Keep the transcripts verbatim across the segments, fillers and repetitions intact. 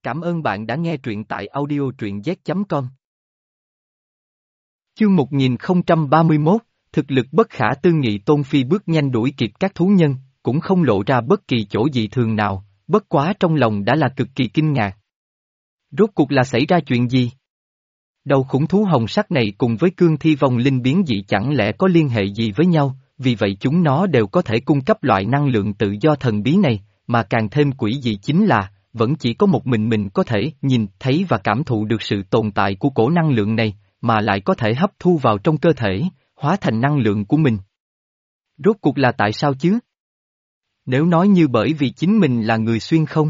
Cảm ơn bạn đã nghe truyện tại audio truyện z chấm com. Chương một nghìn không trăm ba mươi mốt, thực lực bất khả tư nghị. Tôn Phi bước nhanh đuổi kịp các thú nhân, cũng không lộ ra bất kỳ chỗ dị thường nào, bất quá trong lòng đã là cực kỳ kinh ngạc. Rốt cuộc là xảy ra chuyện gì? Đầu khủng thú hồng sắc này cùng với cương thi vong linh biến dị chẳng lẽ có liên hệ gì với nhau, vì vậy chúng nó đều có thể cung cấp loại năng lượng tự do thần bí này, mà càng thêm quỷ dị chính là, vẫn chỉ có một mình mình có thể nhìn thấy và cảm thụ được sự tồn tại của cổ năng lượng này, mà lại có thể hấp thu vào trong cơ thể, hóa thành năng lượng của mình. Rốt cuộc là tại sao chứ? Nếu nói như bởi vì chính mình là người xuyên không?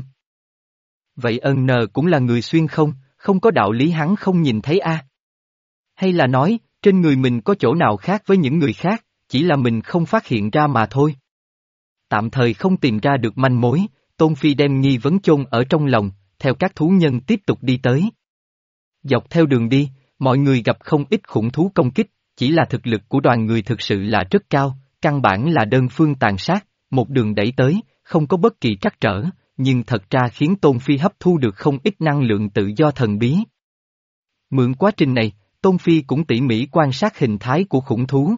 Vậy ân nờ cũng là người xuyên không, không có đạo lý hắn không nhìn thấy a? À? Hay là nói, trên người mình có chỗ nào khác với những người khác, chỉ là mình không phát hiện ra mà thôi? Tạm thời không tìm ra được manh mối, Tôn Phi đem nghi vấn chôn ở trong lòng, theo các thú nhân tiếp tục đi tới. Dọc theo đường đi, mọi người gặp không ít khủng thú công kích, chỉ là thực lực của đoàn người thực sự là rất cao, căn bản là đơn phương tàn sát, một đường đẩy tới, không có bất kỳ trắc trở, nhưng thật ra khiến Tôn Phi hấp thu được không ít năng lượng tự do thần bí. Mượn quá trình này, Tôn Phi cũng tỉ mỉ quan sát hình thái của khủng thú.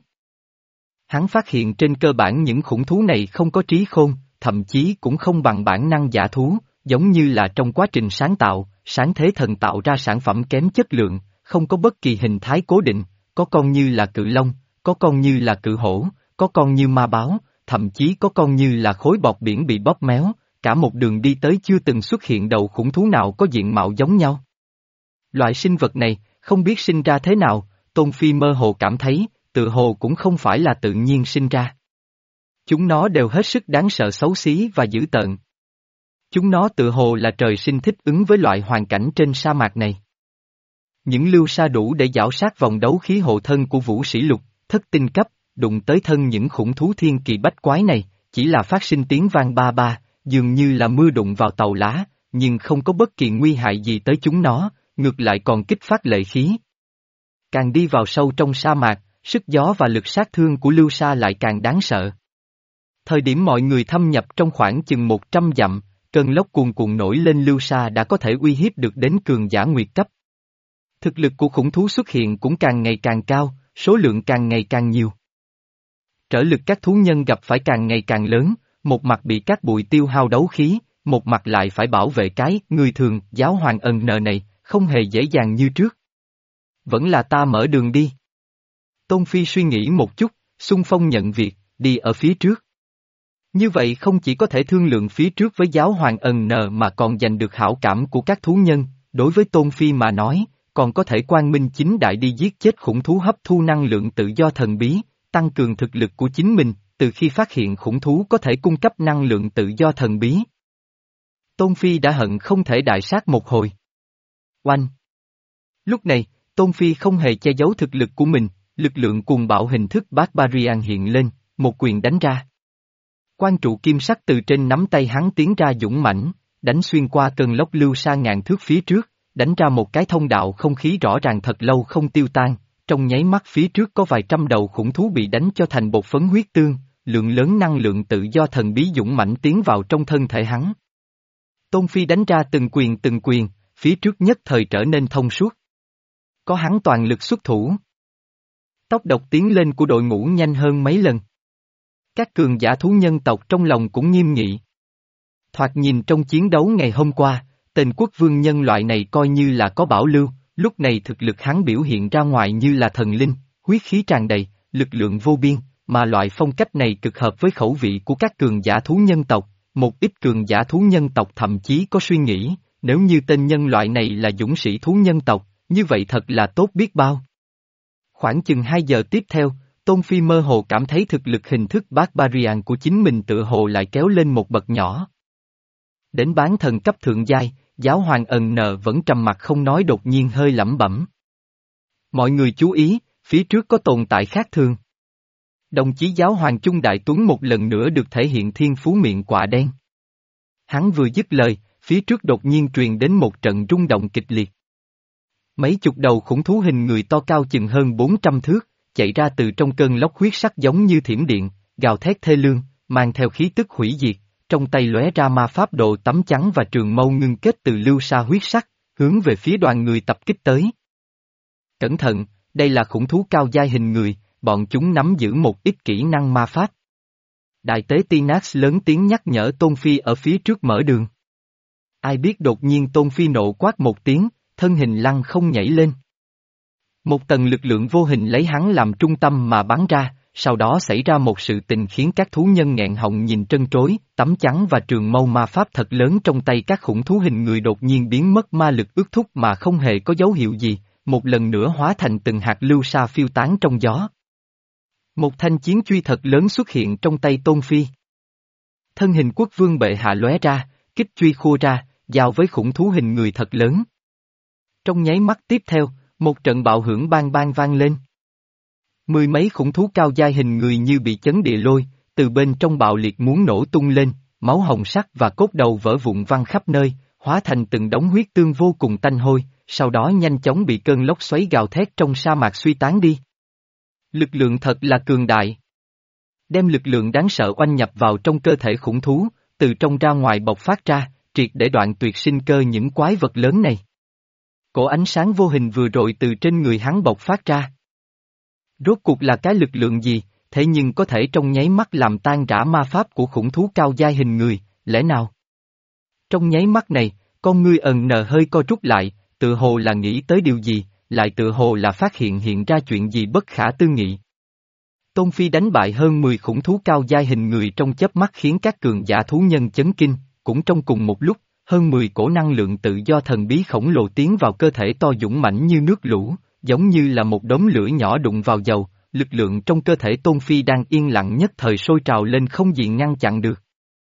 Hắn phát hiện trên cơ bản những khủng thú này không có trí khôn, thậm chí cũng không bằng bản năng giả thú, giống như là trong quá trình sáng tạo, sáng thế thần tạo ra sản phẩm kém chất lượng, không có bất kỳ hình thái cố định, có con như là cự long, có con như là cự hổ, có con như ma báo, thậm chí có con như là khối bọt biển bị bóp méo, cả một đường đi tới chưa từng xuất hiện đầu khủng thú nào có diện mạo giống nhau. Loại sinh vật này, không biết sinh ra thế nào, Tôn Phi mơ hồ cảm thấy, tự hồ cũng không phải là tự nhiên sinh ra. Chúng nó đều hết sức đáng sợ xấu xí và dữ tợn. Chúng nó tự hồ là trời sinh thích ứng với loại hoàn cảnh trên sa mạc này. Những lưu sa đủ để giảo sát vòng đấu khí hộ thân của vũ sĩ lục, thất tinh cấp, đụng tới thân những khủng thú thiên kỳ bách quái này, chỉ là phát sinh tiếng vang ba ba, dường như là mưa đụng vào tàu lá, nhưng không có bất kỳ nguy hại gì tới chúng nó, ngược lại còn kích phát lệ khí. Càng đi vào sâu trong sa mạc, sức gió và lực sát thương của lưu sa lại càng đáng sợ. Thời điểm mọi người thâm nhập trong khoảng chừng một trăm dặm, cơn lốc cuồn cuộn nổi lên lưu sa đã có thể uy hiếp được đến cường giả nguyệt cấp. Thực lực của khủng thú xuất hiện cũng càng ngày càng cao, số lượng càng ngày càng nhiều. Trở lực các thú nhân gặp phải càng ngày càng lớn, một mặt bị các bụi tiêu hao đấu khí, một mặt lại phải bảo vệ cái người thường giáo hoàng ẩn nờ này, không hề dễ dàng như trước. Vẫn là ta mở đường đi. Tôn Phi suy nghĩ một chút, xung phong nhận việc, đi ở phía trước. Như vậy không chỉ có thể thương lượng phía trước với giáo hoàng ẩn nờ mà còn giành được hảo cảm của các thú nhân, đối với Tôn Phi mà nói, còn có thể quang minh chính đại đi giết chết khủng thú hấp thu năng lượng tự do thần bí, tăng cường thực lực của chính mình, từ khi phát hiện khủng thú có thể cung cấp năng lượng tự do thần bí. Tôn Phi đã hận không thể đại sát một hồi. Oanh! Lúc này, Tôn Phi không hề che giấu thực lực của mình, lực lượng cuồng bạo hình thức Barbarian hiện lên, một quyền đánh ra. Quan trụ kim sắc từ trên nắm tay hắn tiến ra dũng mãnh, đánh xuyên qua cơn lốc lưu sa ngàn thước phía trước, đánh ra một cái thông đạo không khí rõ ràng thật lâu không tiêu tan, trong nháy mắt phía trước có vài trăm đầu khủng thú bị đánh cho thành bột phấn huyết tương, lượng lớn năng lượng tự do thần bí dũng mãnh tiến vào trong thân thể hắn. Tôn Phi đánh ra từng quyền từng quyền, phía trước nhất thời trở nên thông suốt. Có hắn toàn lực xuất thủ. Tốc độ tiến lên của đội ngũ nhanh hơn mấy lần. Các cường giả thú nhân tộc trong lòng cũng nghiêm nghị. Thoạt nhìn trong chiến đấu ngày hôm qua, tên quốc vương nhân loại này coi như là có bảo lưu, lúc này thực lực hắn biểu hiện ra ngoài như là thần linh, huyết khí tràn đầy, lực lượng vô biên, mà loại phong cách này cực hợp với khẩu vị của các cường giả thú nhân tộc, một ít cường giả thú nhân tộc thậm chí có suy nghĩ, nếu như tên nhân loại này là dũng sĩ thú nhân tộc, như vậy thật là tốt biết bao. Khoảng chừng hai giờ tiếp theo, Tôn Phi mơ hồ cảm thấy thực lực hình thức Barbarian của chính mình tựa hồ lại kéo lên một bậc nhỏ. Đến bán thần cấp thượng giai, giáo hoàng ẩn nờ vẫn trầm mặc không nói đột nhiên hơi lẩm bẩm. Mọi người chú ý, phía trước có tồn tại khác thường. Đồng chí giáo hoàng Trung Đại Tuấn một lần nữa được thể hiện thiên phú miệng quạ đen. Hắn vừa dứt lời, phía trước đột nhiên truyền đến một trận rung động kịch liệt. Mấy chục đầu khủng thú hình người to cao chừng hơn bốn trăm thước, chạy ra từ trong cơn lốc huyết sắc giống như thiểm điện, gào thét thê lương, mang theo khí tức hủy diệt, trong tay lóe ra ma pháp độ tấm chắn và trường mâu ngưng kết từ lưu sa huyết sắc, hướng về phía đoàn người tập kích tới. Cẩn thận, đây là khủng thú cao giai hình người, bọn chúng nắm giữ một ít kỹ năng ma pháp. Đại tế Tinax lớn tiếng nhắc nhở Tôn Phi ở phía trước mở đường. Ai biết đột nhiên Tôn Phi nộ quát một tiếng, thân hình lăng không nhảy lên. Một tầng lực lượng vô hình lấy hắn làm trung tâm mà bắn ra, sau đó xảy ra một sự tình khiến các thú nhân nghẹn họng nhìn trân trối, tấm chắn và trường mâu ma pháp thật lớn trong tay các khủng thú hình người đột nhiên biến mất ma lực ước thúc mà không hề có dấu hiệu gì, một lần nữa hóa thành từng hạt lưu sa phiêu tán trong gió. Một thanh chiến truy thật lớn xuất hiện trong tay Tôn Phi. Thân hình quốc vương bệ hạ lóe ra, kích truy khua ra, giao với khủng thú hình người thật lớn. Trong nháy mắt tiếp theo, một trận bạo hưởng bang bang vang lên. Mười mấy khủng thú cao giai hình người như bị chấn địa lôi, từ bên trong bạo liệt muốn nổ tung lên, máu hồng sắc và cốt đầu vỡ vụn văng khắp nơi, hóa thành từng đống huyết tương vô cùng tanh hôi, sau đó nhanh chóng bị cơn lốc xoáy gào thét trong sa mạc suy tán đi. Lực lượng thật là cường đại. Đem lực lượng đáng sợ oanh nhập vào trong cơ thể khủng thú, từ trong ra ngoài bộc phát ra, triệt để đoạn tuyệt sinh cơ những quái vật lớn này. Cổ ánh sáng vô hình vừa rồi từ trên người hắn bộc phát ra. Rốt cuộc là cái lực lượng gì, thế nhưng có thể trong nháy mắt làm tan rã ma pháp của khủng thú cao giai hình người, lẽ nào? Trong nháy mắt này, con ngươi ẩn nờ hơi co rút lại, tự hồ là nghĩ tới điều gì, lại tự hồ là phát hiện hiện ra chuyện gì bất khả tư nghị. Tôn Phi đánh bại hơn mười khủng thú cao giai hình người trong chớp mắt khiến các cường giả thú nhân chấn kinh, cũng trong cùng một lúc, hơn mười cổ năng lượng tự do thần bí khổng lồ tiến vào cơ thể to dũng mãnh như nước lũ, giống như là một đống lửa nhỏ đụng vào dầu, lực lượng trong cơ thể Tôn Phi đang yên lặng nhất thời sôi trào lên không gì ngăn chặn được.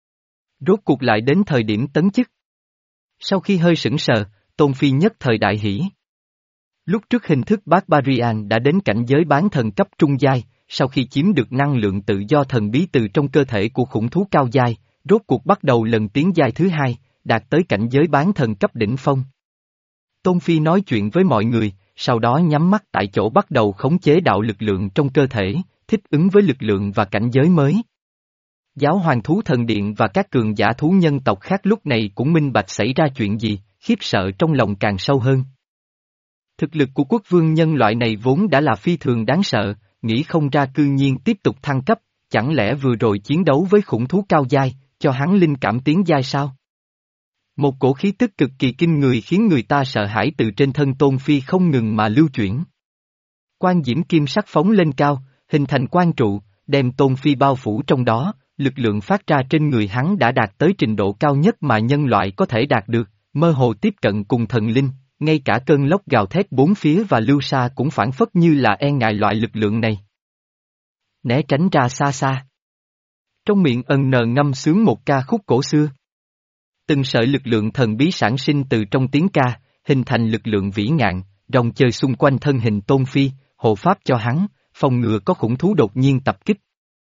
Rốt cuộc lại đến thời điểm tấn chức. Sau khi hơi sững sờ, Tôn Phi nhất thời đại hỉ. Lúc trước hình thức Barbarian đã đến cảnh giới bán thần cấp trung giai, sau khi chiếm được năng lượng tự do thần bí từ trong cơ thể của khủng thú cao giai, rốt cuộc bắt đầu lần tiến giai thứ hai, đạt tới cảnh giới bán thần cấp đỉnh phong. Tôn Phi nói chuyện với mọi người, sau đó nhắm mắt tại chỗ bắt đầu khống chế đạo lực lượng trong cơ thể, thích ứng với lực lượng và cảnh giới mới. Giáo hoàng thú thần điện và các cường giả thú nhân tộc khác lúc này cũng minh bạch xảy ra chuyện gì, khiếp sợ trong lòng càng sâu hơn. Thực lực của quốc vương nhân loại này vốn đã là phi thường đáng sợ, nghĩ không ra cư nhiên tiếp tục thăng cấp, chẳng lẽ vừa rồi chiến đấu với khủng thú cao giai, cho hắn linh cảm tiến giai sao? Một cổ khí tức cực kỳ kinh người khiến người ta sợ hãi từ trên thân Tôn Phi không ngừng mà lưu chuyển. Quan diễm kim sắc phóng lên cao, hình thành quan trụ, đem Tôn Phi bao phủ trong đó, lực lượng phát ra trên người hắn đã đạt tới trình độ cao nhất mà nhân loại có thể đạt được, mơ hồ tiếp cận cùng thần linh, ngay cả cơn lốc gào thét bốn phía và lưu sa cũng phản phất như là e ngại loại lực lượng này. Né tránh ra xa xa. Trong miệng ẩn nờ ngâm sướng một ca khúc cổ xưa. Từng sợi lực lượng thần bí sản sinh từ trong tiếng ca, hình thành lực lượng vĩ ngạn, rong chơi xung quanh thân hình Tôn Phi, hộ pháp cho hắn, phòng ngừa có khủng thú đột nhiên tập kích.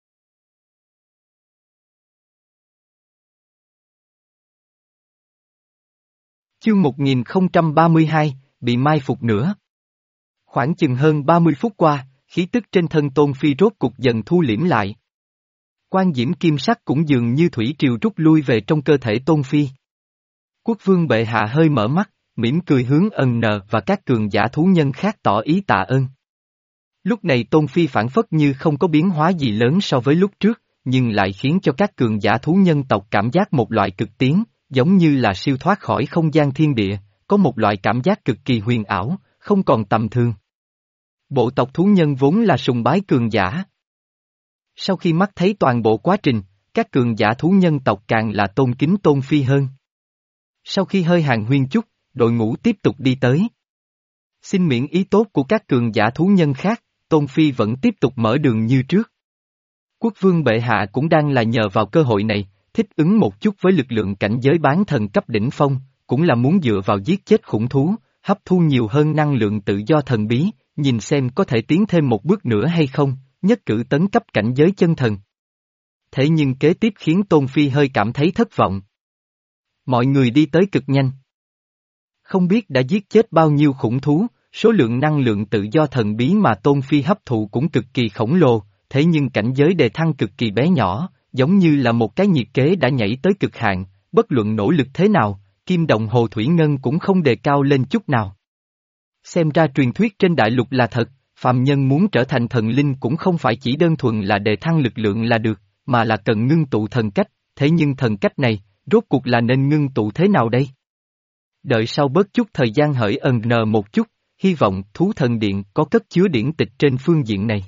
Chương một nghìn không trăm ba mươi hai, bị mai phục nữa. Khoảng chừng hơn ba mươi phút qua, khí tức trên thân Tôn Phi rốt cục dần thu liễm lại. Quan diễm kim sắc cũng dường như thủy triều rút lui về trong cơ thể Tôn Phi. Quốc vương bệ hạ hơi mở mắt, mỉm cười hướng ân nờ và các cường giả thú nhân khác tỏ ý tạ ơn. Lúc này Tôn Phi phản phất như không có biến hóa gì lớn so với lúc trước, nhưng lại khiến cho các cường giả thú nhân tộc cảm giác một loại cực tiến, giống như là siêu thoát khỏi không gian thiên địa, có một loại cảm giác cực kỳ huyền ảo, không còn tầm thường. Bộ tộc thú nhân vốn là sùng bái cường giả. Sau khi mắt thấy toàn bộ quá trình, các cường giả thú nhân tộc càng là tôn kính Tôn Phi hơn. Sau khi hơi hàng huyên chút, đội ngũ tiếp tục đi tới. Xin miễn ý tốt của các cường giả thú nhân khác, Tôn Phi vẫn tiếp tục mở đường như trước. Quốc vương bệ hạ cũng đang là nhờ vào cơ hội này, thích ứng một chút với lực lượng cảnh giới bán thần cấp đỉnh phong, cũng là muốn dựa vào giết chết khủng thú, hấp thu nhiều hơn năng lượng tự do thần bí, nhìn xem có thể tiến thêm một bước nữa hay không, nhất cử tấn cấp cảnh giới chân thần. Thế nhưng kế tiếp khiến Tôn Phi hơi cảm thấy thất vọng. Mọi người đi tới cực nhanh. Không biết đã giết chết bao nhiêu khủng thú, số lượng năng lượng tự do thần bí mà Tôn Phi hấp thụ cũng cực kỳ khổng lồ, thế nhưng cảnh giới đề thăng cực kỳ bé nhỏ, giống như là một cái nhiệt kế đã nhảy tới cực hạn, bất luận nỗ lực thế nào, kim đồng hồ thủy ngân cũng không đề cao lên chút nào. Xem ra truyền thuyết trên đại lục là thật, phàm nhân muốn trở thành thần linh cũng không phải chỉ đơn thuần là đề thăng lực lượng là được, mà là cần ngưng tụ thần cách, thế nhưng thần cách này, rốt cuộc là nên ngưng tụ thế nào đây? Đợi sau bớt chút thời gian hỡi ẩn nờ một chút, hy vọng thú thần điện có cất chứa điển tịch trên phương diện này.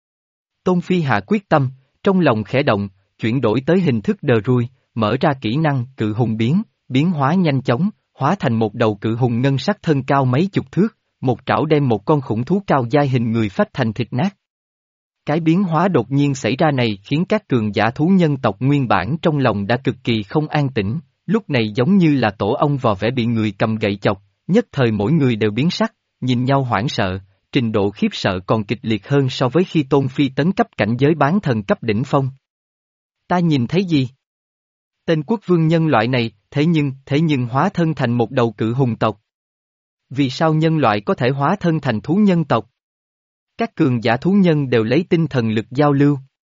Tôn Phi hạ quyết tâm, trong lòng khẽ động, chuyển đổi tới hình thức đờ rui, mở ra kỹ năng cự hùng biến, biến hóa nhanh chóng, hóa thành một đầu cự hùng ngân sắc thân cao mấy chục thước, một trảo đem một con khủng thú cao dai hình người phách thành thịt nát. Cái biến hóa đột nhiên xảy ra này khiến các cường giả thú nhân tộc nguyên bản trong lòng đã cực kỳ không an tĩnh, lúc này giống như là tổ ong vò vẽ bị người cầm gậy chọc, nhất thời mỗi người đều biến sắc, nhìn nhau hoảng sợ, trình độ khiếp sợ còn kịch liệt hơn so với khi Tôn Phi tấn cấp cảnh giới bán thần cấp đỉnh phong. Ta nhìn thấy gì? Tên quốc vương nhân loại này, thế nhưng, thế nhưng hóa thân thành một đầu cự hùng tộc. Vì sao nhân loại có thể hóa thân thành thú nhân tộc? Các cường giả thú nhân đều lấy tinh thần lực giao lưu.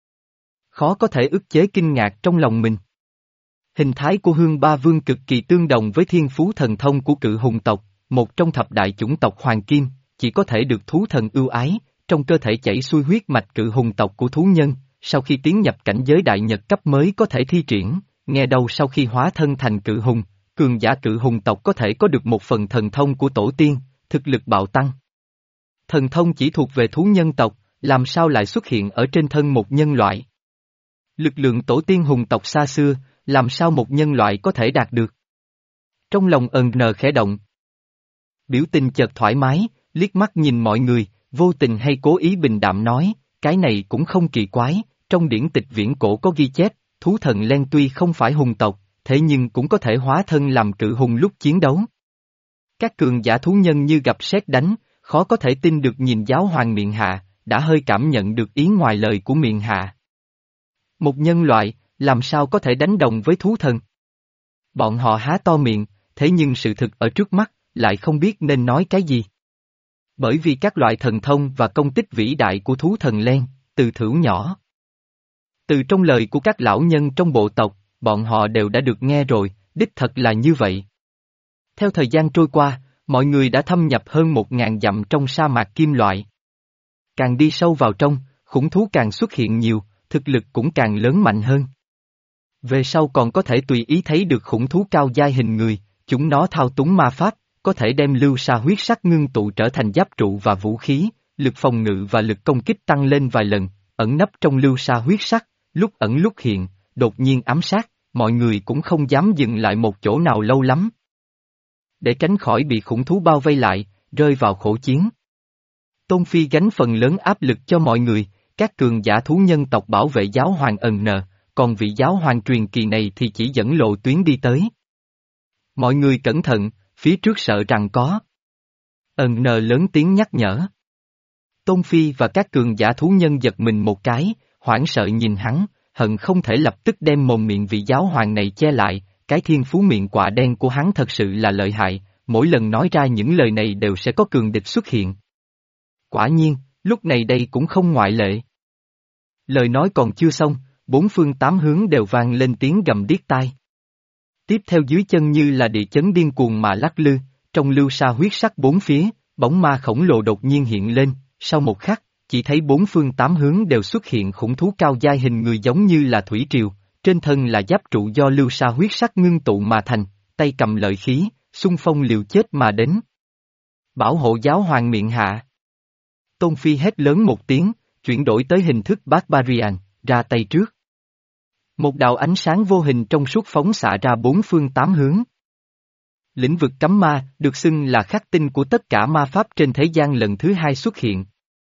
Khó có thể ức chế kinh ngạc trong lòng mình. Hình thái của Hương Ba Vương cực kỳ tương đồng với thiên phú thần thông của cự hùng tộc, một trong thập đại chủng tộc Hoàng Kim, chỉ có thể được thú thần ưu ái, trong cơ thể chảy xuôi huyết mạch cự hùng tộc của thú nhân, sau khi tiến nhập cảnh giới đại nhật cấp mới có thể thi triển, nghe đâu sau khi hóa thân thành cự hùng, cường giả cự hùng tộc có thể có được một phần thần thông của tổ tiên, thực lực bạo tăng. Thần thông chỉ thuộc về thú nhân tộc, làm sao lại xuất hiện ở trên thân một nhân loại? Lực lượng tổ tiên hùng tộc xa xưa, làm sao một nhân loại có thể đạt được? Trong lòng ẩn nờ khẽ động. Biểu tình chợt thoải mái, liếc mắt nhìn mọi người, vô tình hay cố ý bình đạm nói, cái này cũng không kỳ quái, trong điển tịch viễn cổ có ghi chép, thú thần Len tuy không phải hùng tộc, thế nhưng cũng có thể hóa thân làm cự hùng lúc chiến đấu. Các cường giả thú nhân như gặp sét đánh, khó có thể tin được nhìn giáo hoàng miệng hạ, đã hơi cảm nhận được ý ngoài lời của miệng hạ. Một nhân loại, làm sao có thể đánh đồng với thú thần? Bọn họ há to miệng, thế nhưng sự thực ở trước mắt, lại không biết nên nói cái gì. Bởi vì các loại thần thông và công tích vĩ đại của thú thần Len, từ thửu nhỏ. Từ trong lời của các lão nhân trong bộ tộc, bọn họ đều đã được nghe rồi, đích thật là như vậy. Theo thời gian trôi qua, mọi người đã thâm nhập hơn một ngàn dặm trong sa mạc kim loại. Càng đi sâu vào trong, khủng thú càng xuất hiện nhiều, thực lực cũng càng lớn mạnh hơn. Về sau còn có thể tùy ý thấy được khủng thú cao giai hình người, chúng nó thao túng ma pháp, có thể đem lưu sa huyết sắc ngưng tụ trở thành giáp trụ và vũ khí, lực phòng ngự và lực công kích tăng lên vài lần, ẩn nấp trong lưu sa huyết sắc, lúc ẩn lúc hiện, đột nhiên ám sát, mọi người cũng không dám dừng lại một chỗ nào lâu lắm. Để tránh khỏi bị khủng thú bao vây lại, rơi vào khổ chiến. Tôn Phi gánh phần lớn áp lực cho mọi người, các cường giả thú nhân tộc bảo vệ giáo hoàng ẩn nờ, còn vị giáo hoàng truyền kỳ này thì chỉ dẫn lộ tuyến đi tới. Mọi người cẩn thận, phía trước sợ rằng có. Ẩn nờ lớn tiếng nhắc nhở. Tôn Phi và các cường giả thú nhân giật mình một cái, hoảng sợ nhìn hắn, hận không thể lập tức đem mồm miệng vị giáo hoàng này che lại, cái thiên phú miệng quạ đen của hắn thật sự là lợi hại, mỗi lần nói ra những lời này đều sẽ có cường địch xuất hiện. Quả nhiên, lúc này đây cũng không ngoại lệ. Lời nói còn chưa xong, bốn phương tám hướng đều vang lên tiếng gầm điếc tai. Tiếp theo dưới chân như là địa chấn điên cuồng mà lắc lư, trong lưu sa huyết sắc bốn phía, bóng ma khổng lồ đột nhiên hiện lên, sau một khắc, chỉ thấy bốn phương tám hướng đều xuất hiện khủng thú cao giai hình người giống như là thủy triều, trên thân là giáp trụ do lưu sa huyết sắc ngưng tụ mà thành, tay cầm lợi khí, xung phong liều chết mà đến. Bảo hộ giáo hoàng miệng hạ. Tôn Phi hét lớn một tiếng, chuyển đổi tới hình thức Barbarian, ra tay trước. Một đạo ánh sáng vô hình trong suốt phóng xạ ra bốn phương tám hướng. Lĩnh vực cấm ma, được xưng là khắc tinh của tất cả ma pháp trên thế gian lần thứ hai xuất hiện.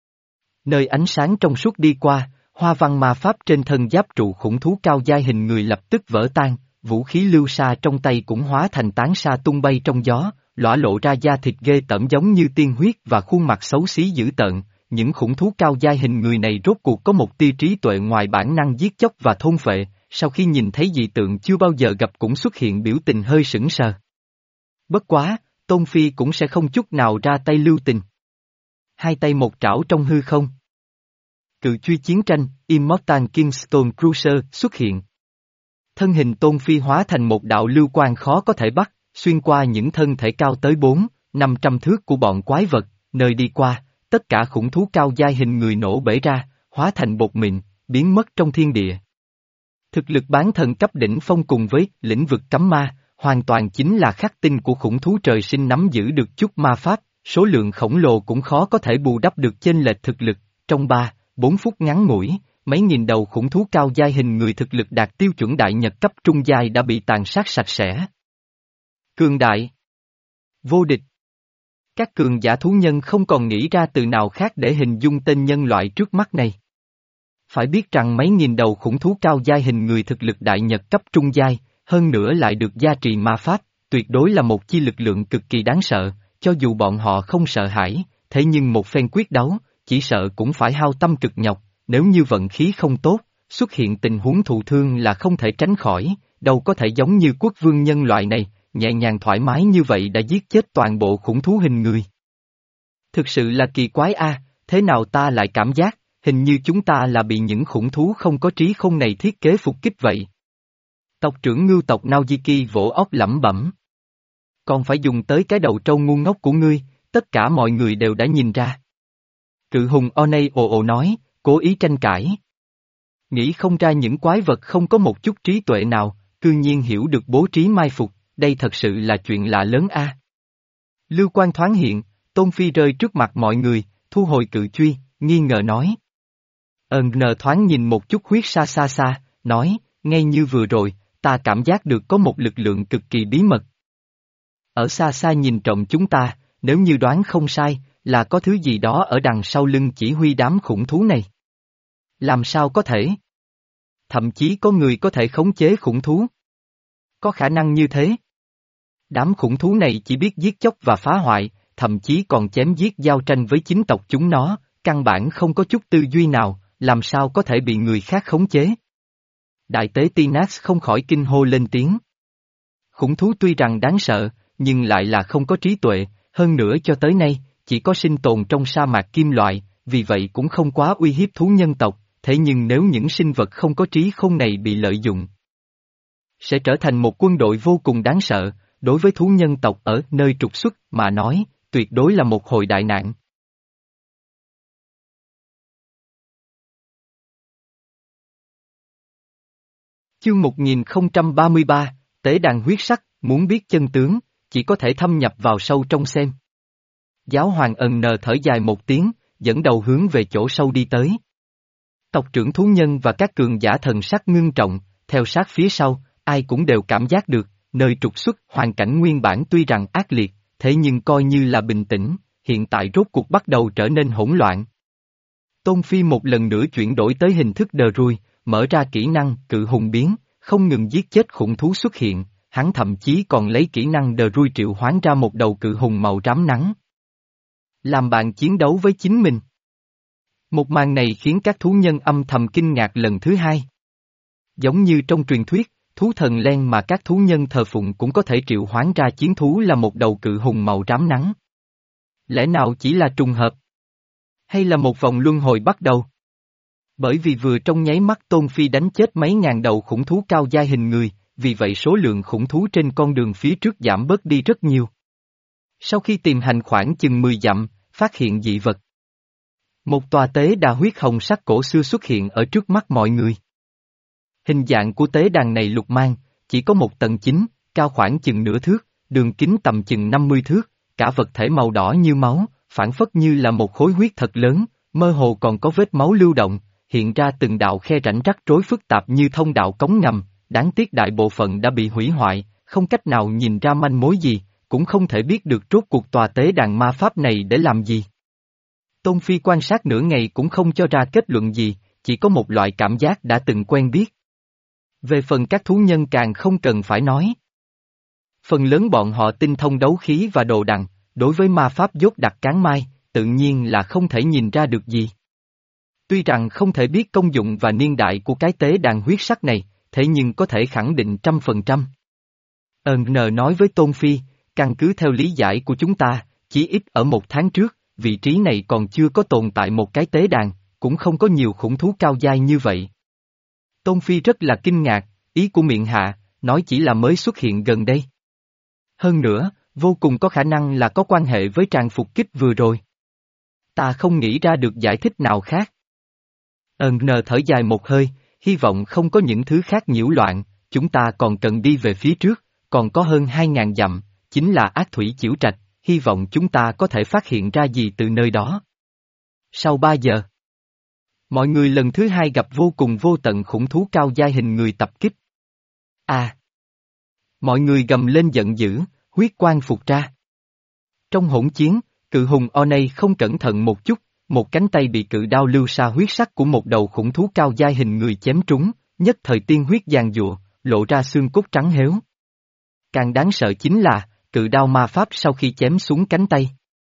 Nơi ánh sáng trong suốt đi qua, hoa văn ma pháp trên thân giáp trụ khủng thú cao giai hình người lập tức vỡ tan, vũ khí lưu sa trong tay cũng hóa thành tán sa tung bay trong gió, lõa lộ ra da thịt ghê tởm giống như tiên huyết và khuôn mặt xấu xí dữ tợn. Những khủng thú cao giai hình người này rốt cuộc có một tia trí tuệ ngoài bản năng giết chóc và thôn phệ, sau khi nhìn thấy dị tượng chưa bao giờ gặp cũng xuất hiện biểu tình hơi sững sờ. Bất quá, Tôn Phi cũng sẽ không chút nào ra tay lưu tình. Hai tay một trảo trong hư không. Cự truy chiến tranh, Immortal Kingston Cruiser xuất hiện. Thân hình Tôn Phi hóa thành một đạo lưu quang khó có thể bắt, xuyên qua những thân thể cao tới bốn, năm trăm thước của bọn quái vật, nơi đi qua, tất cả khủng thú cao giai hình người nổ bể ra, hóa thành bột mịn, biến mất trong thiên địa. Thực lực bán thần cấp đỉnh phong cùng với lĩnh vực cấm ma, hoàn toàn chính là khắc tinh của khủng thú trời sinh nắm giữ được chút ma pháp, số lượng khổng lồ cũng khó có thể bù đắp được chênh lệch thực lực, trong ba, bốn phút ngắn ngủi, mấy nghìn đầu khủng thú cao giai hình người thực lực đạt tiêu chuẩn đại nhật cấp trung giai đã bị tàn sát sạch sẽ. Cường đại, vô địch. Các cường giả thú nhân không còn nghĩ ra từ nào khác để hình dung tên nhân loại trước mắt này. Phải biết rằng mấy nghìn đầu khủng thú cao giai hình người thực lực đại nhật cấp trung giai, hơn nữa lại được gia trì ma pháp, tuyệt đối là một chi lực lượng cực kỳ đáng sợ, cho dù bọn họ không sợ hãi, thế nhưng một phen quyết đấu, chỉ sợ cũng phải hao tâm cực nhọc, nếu như vận khí không tốt, xuất hiện tình huống thụ thương là không thể tránh khỏi, đâu có thể giống như quốc vương nhân loại này, nhẹ nhàng thoải mái như vậy đã giết chết toàn bộ khủng thú hình người. Thực sự là kỳ quái a, thế nào ta lại cảm giác, hình như chúng ta là bị những khủng thú không có trí khôn này thiết kế phục kích vậy. Tộc trưởng ngưu tộc Naojiki vỗ óc lẩm bẩm. Còn phải dùng tới cái đầu trâu ngu ngốc của ngươi, tất cả mọi người đều đã nhìn ra. Cự hùng Onei ồ ồ nói, cố ý tranh cãi. Nghĩ không ra những quái vật không có một chút trí tuệ nào, cư nhiên hiểu được bố trí mai phục, đây thật sự là chuyện lạ lớn a. Lưu Quang thoáng hiện, Tôn Phi rơi trước mặt mọi người, thu hồi cự truy, nghi ngờ nói. Ờn nờ thoáng nhìn một chút huyết xa xa xa, nói, ngay như vừa rồi, ta cảm giác được có một lực lượng cực kỳ bí mật. Ở xa xa nhìn trộm chúng ta, nếu như đoán không sai, là có thứ gì đó ở đằng sau lưng chỉ huy đám khủng thú này. Làm sao có thể? Thậm chí có người có thể khống chế khủng thú. Có khả năng như thế. Đám khủng thú này chỉ biết giết chóc và phá hoại, thậm chí còn chém giết giao tranh với chính tộc chúng nó, căn bản không có chút tư duy nào, làm sao có thể bị người khác khống chế. Đại tế Tinax không khỏi kinh hô lên tiếng. Khủng thú tuy rằng đáng sợ, nhưng lại là không có trí tuệ, hơn nữa cho tới nay, chỉ có sinh tồn trong sa mạc kim loại, vì vậy cũng không quá uy hiếp thú nhân tộc, thế nhưng nếu những sinh vật không có trí khôn này bị lợi dụng, sẽ trở thành một quân đội vô cùng đáng sợ, đối với thú nhân tộc ở nơi trục xuất mà nói, tuyệt đối là một hồi đại nạn. Chương một nghìn không trăm ba mươi ba, Tế đàn huyết sắc, muốn biết chân tướng, chỉ có thể thâm nhập vào sâu trong xem. Giáo hoàng ần nờ thở dài một tiếng, dẫn đầu hướng về chỗ sâu đi tới. Tộc trưởng thú nhân và các cường giả thần sắc ngưng trọng, theo sát phía sau, ai cũng đều cảm giác được, nơi trục xuất hoàn cảnh nguyên bản tuy rằng ác liệt, thế nhưng coi như là bình tĩnh, hiện tại rốt cuộc bắt đầu trở nên hỗn loạn. Tôn Phi một lần nữa chuyển đổi tới hình thức đờ rui, mở ra kỹ năng cự hùng biến, không ngừng giết chết khủng thú xuất hiện, hắn thậm chí còn lấy kỹ năng đờ rui triệu hoán ra một đầu cự hùng màu rám nắng. Làm bạn chiến đấu với chính mình. Một màn này khiến các thú nhân âm thầm kinh ngạc lần thứ hai. Giống như trong truyền thuyết, thú thần len mà các thú nhân thờ phụng cũng có thể triệu hoán ra chiến thú là một đầu cự hùng màu rám nắng. Lẽ nào chỉ là trùng hợp? Hay là một vòng luân hồi bắt đầu? Bởi vì vừa trong nháy mắt Tôn Phi đánh chết mấy ngàn đầu khủng thú cao giai hình người, vì vậy số lượng khủng thú trên con đường phía trước giảm bớt đi rất nhiều. Sau khi tìm hành khoảng chừng mười dặm, phát hiện dị vật. Một tòa tế đà huyết hồng sắc cổ xưa xuất hiện ở trước mắt mọi người. Hình dạng của tế đàn này lục mang, chỉ có một tầng chính, cao khoảng chừng nửa thước, đường kính tầm chừng năm mươi thước, cả vật thể màu đỏ như máu, phản phất như là một khối huyết thật lớn, mơ hồ còn có vết máu lưu động, hiện ra từng đạo khe rãnh rắc rối phức tạp như thông đạo cống ngầm, đáng tiếc đại bộ phận đã bị hủy hoại, không cách nào nhìn ra manh mối gì, cũng không thể biết được rốt cuộc tòa tế đàn ma pháp này để làm gì. Tôn Phi quan sát nửa ngày cũng không cho ra kết luận gì, chỉ có một loại cảm giác đã từng quen biết. Về phần các thú nhân càng không cần phải nói. Phần lớn bọn họ tinh thông đấu khí và đồ đằng, đối với ma pháp dốt đặc cán mai, tự nhiên là không thể nhìn ra được gì. Tuy rằng không thể biết công dụng và niên đại của cái tế đàn huyết sắc này, thế nhưng có thể khẳng định trăm phần trăm. Ờn nờ nói với Tôn Phi, căn cứ theo lý giải của chúng ta, chỉ ít ở một tháng trước, vị trí này còn chưa có tồn tại một cái tế đàn, cũng không có nhiều khủng thú cao giai như vậy. Tôn Phi rất là kinh ngạc, ý của miệng hạ, nói chỉ là mới xuất hiện gần đây. Hơn nữa, vô cùng có khả năng là có quan hệ với tràng phục kích vừa rồi. Ta không nghĩ ra được giải thích nào khác. Ân nờ thở dài một hơi, hy vọng không có những thứ khác nhiễu loạn, chúng ta còn cần đi về phía trước, còn có hơn hai ngàn dặm, chính là ác thủy chiểu trạch, hy vọng chúng ta có thể phát hiện ra gì từ nơi đó. Sau ba giờ, mọi người lần thứ hai gặp vô cùng vô tận khủng thú cao giai hình người tập kích. À! Mọi người gầm lên giận dữ, huyết quang phục ra. Trong hỗn chiến, cự hùng Onei không cẩn thận một chút, một cánh tay bị cự đao lưu sa huyết sắc của một đầu khủng thú cao giai hình người chém trúng, nhất thời tiên huyết giàn giụa, lộ ra xương cốt trắng héo. Càng đáng sợ chính là, cự đao ma pháp sau khi chém xuống cánh tay,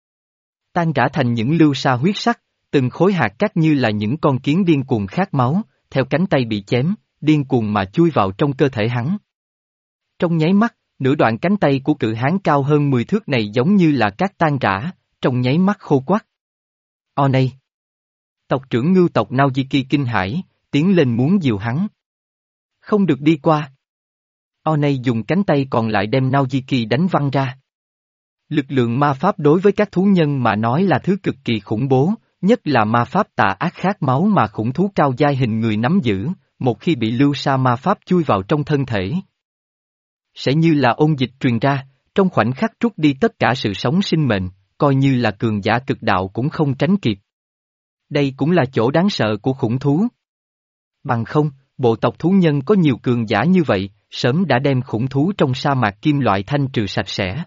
tan rã thành những lưu sa huyết sắc, từng khối hạt cát như là những con kiến điên cuồng khát máu, theo cánh tay bị chém, điên cuồng mà chui vào trong cơ thể hắn. Trong nháy mắt, nửa đoạn cánh tay của cự hán cao hơn mười thước này giống như là cát tan rã, trong nháy mắt khô quắt. Onei! Tộc trưởng ngưu tộc Naojiki kinh hãi, tiến lên muốn dìu hắn. Không được đi qua. Onei dùng cánh tay còn lại đem Naojiki đánh văng ra. Lực lượng ma pháp đối với các thú nhân mà nói là thứ cực kỳ khủng bố, nhất là ma pháp tà ác khát máu mà khủng thú cao giai hình người nắm giữ, một khi bị lưu sa ma pháp chui vào trong thân thể, sẽ như là ôn dịch truyền ra, trong khoảnh khắc trút đi tất cả sự sống sinh mệnh, coi như là cường giả cực đạo cũng không tránh kịp. Đây cũng là chỗ đáng sợ của khủng thú. Bằng không, bộ tộc thú nhân có nhiều cường giả như vậy, sớm đã đem khủng thú trong sa mạc kim loại thanh trừ sạch sẽ.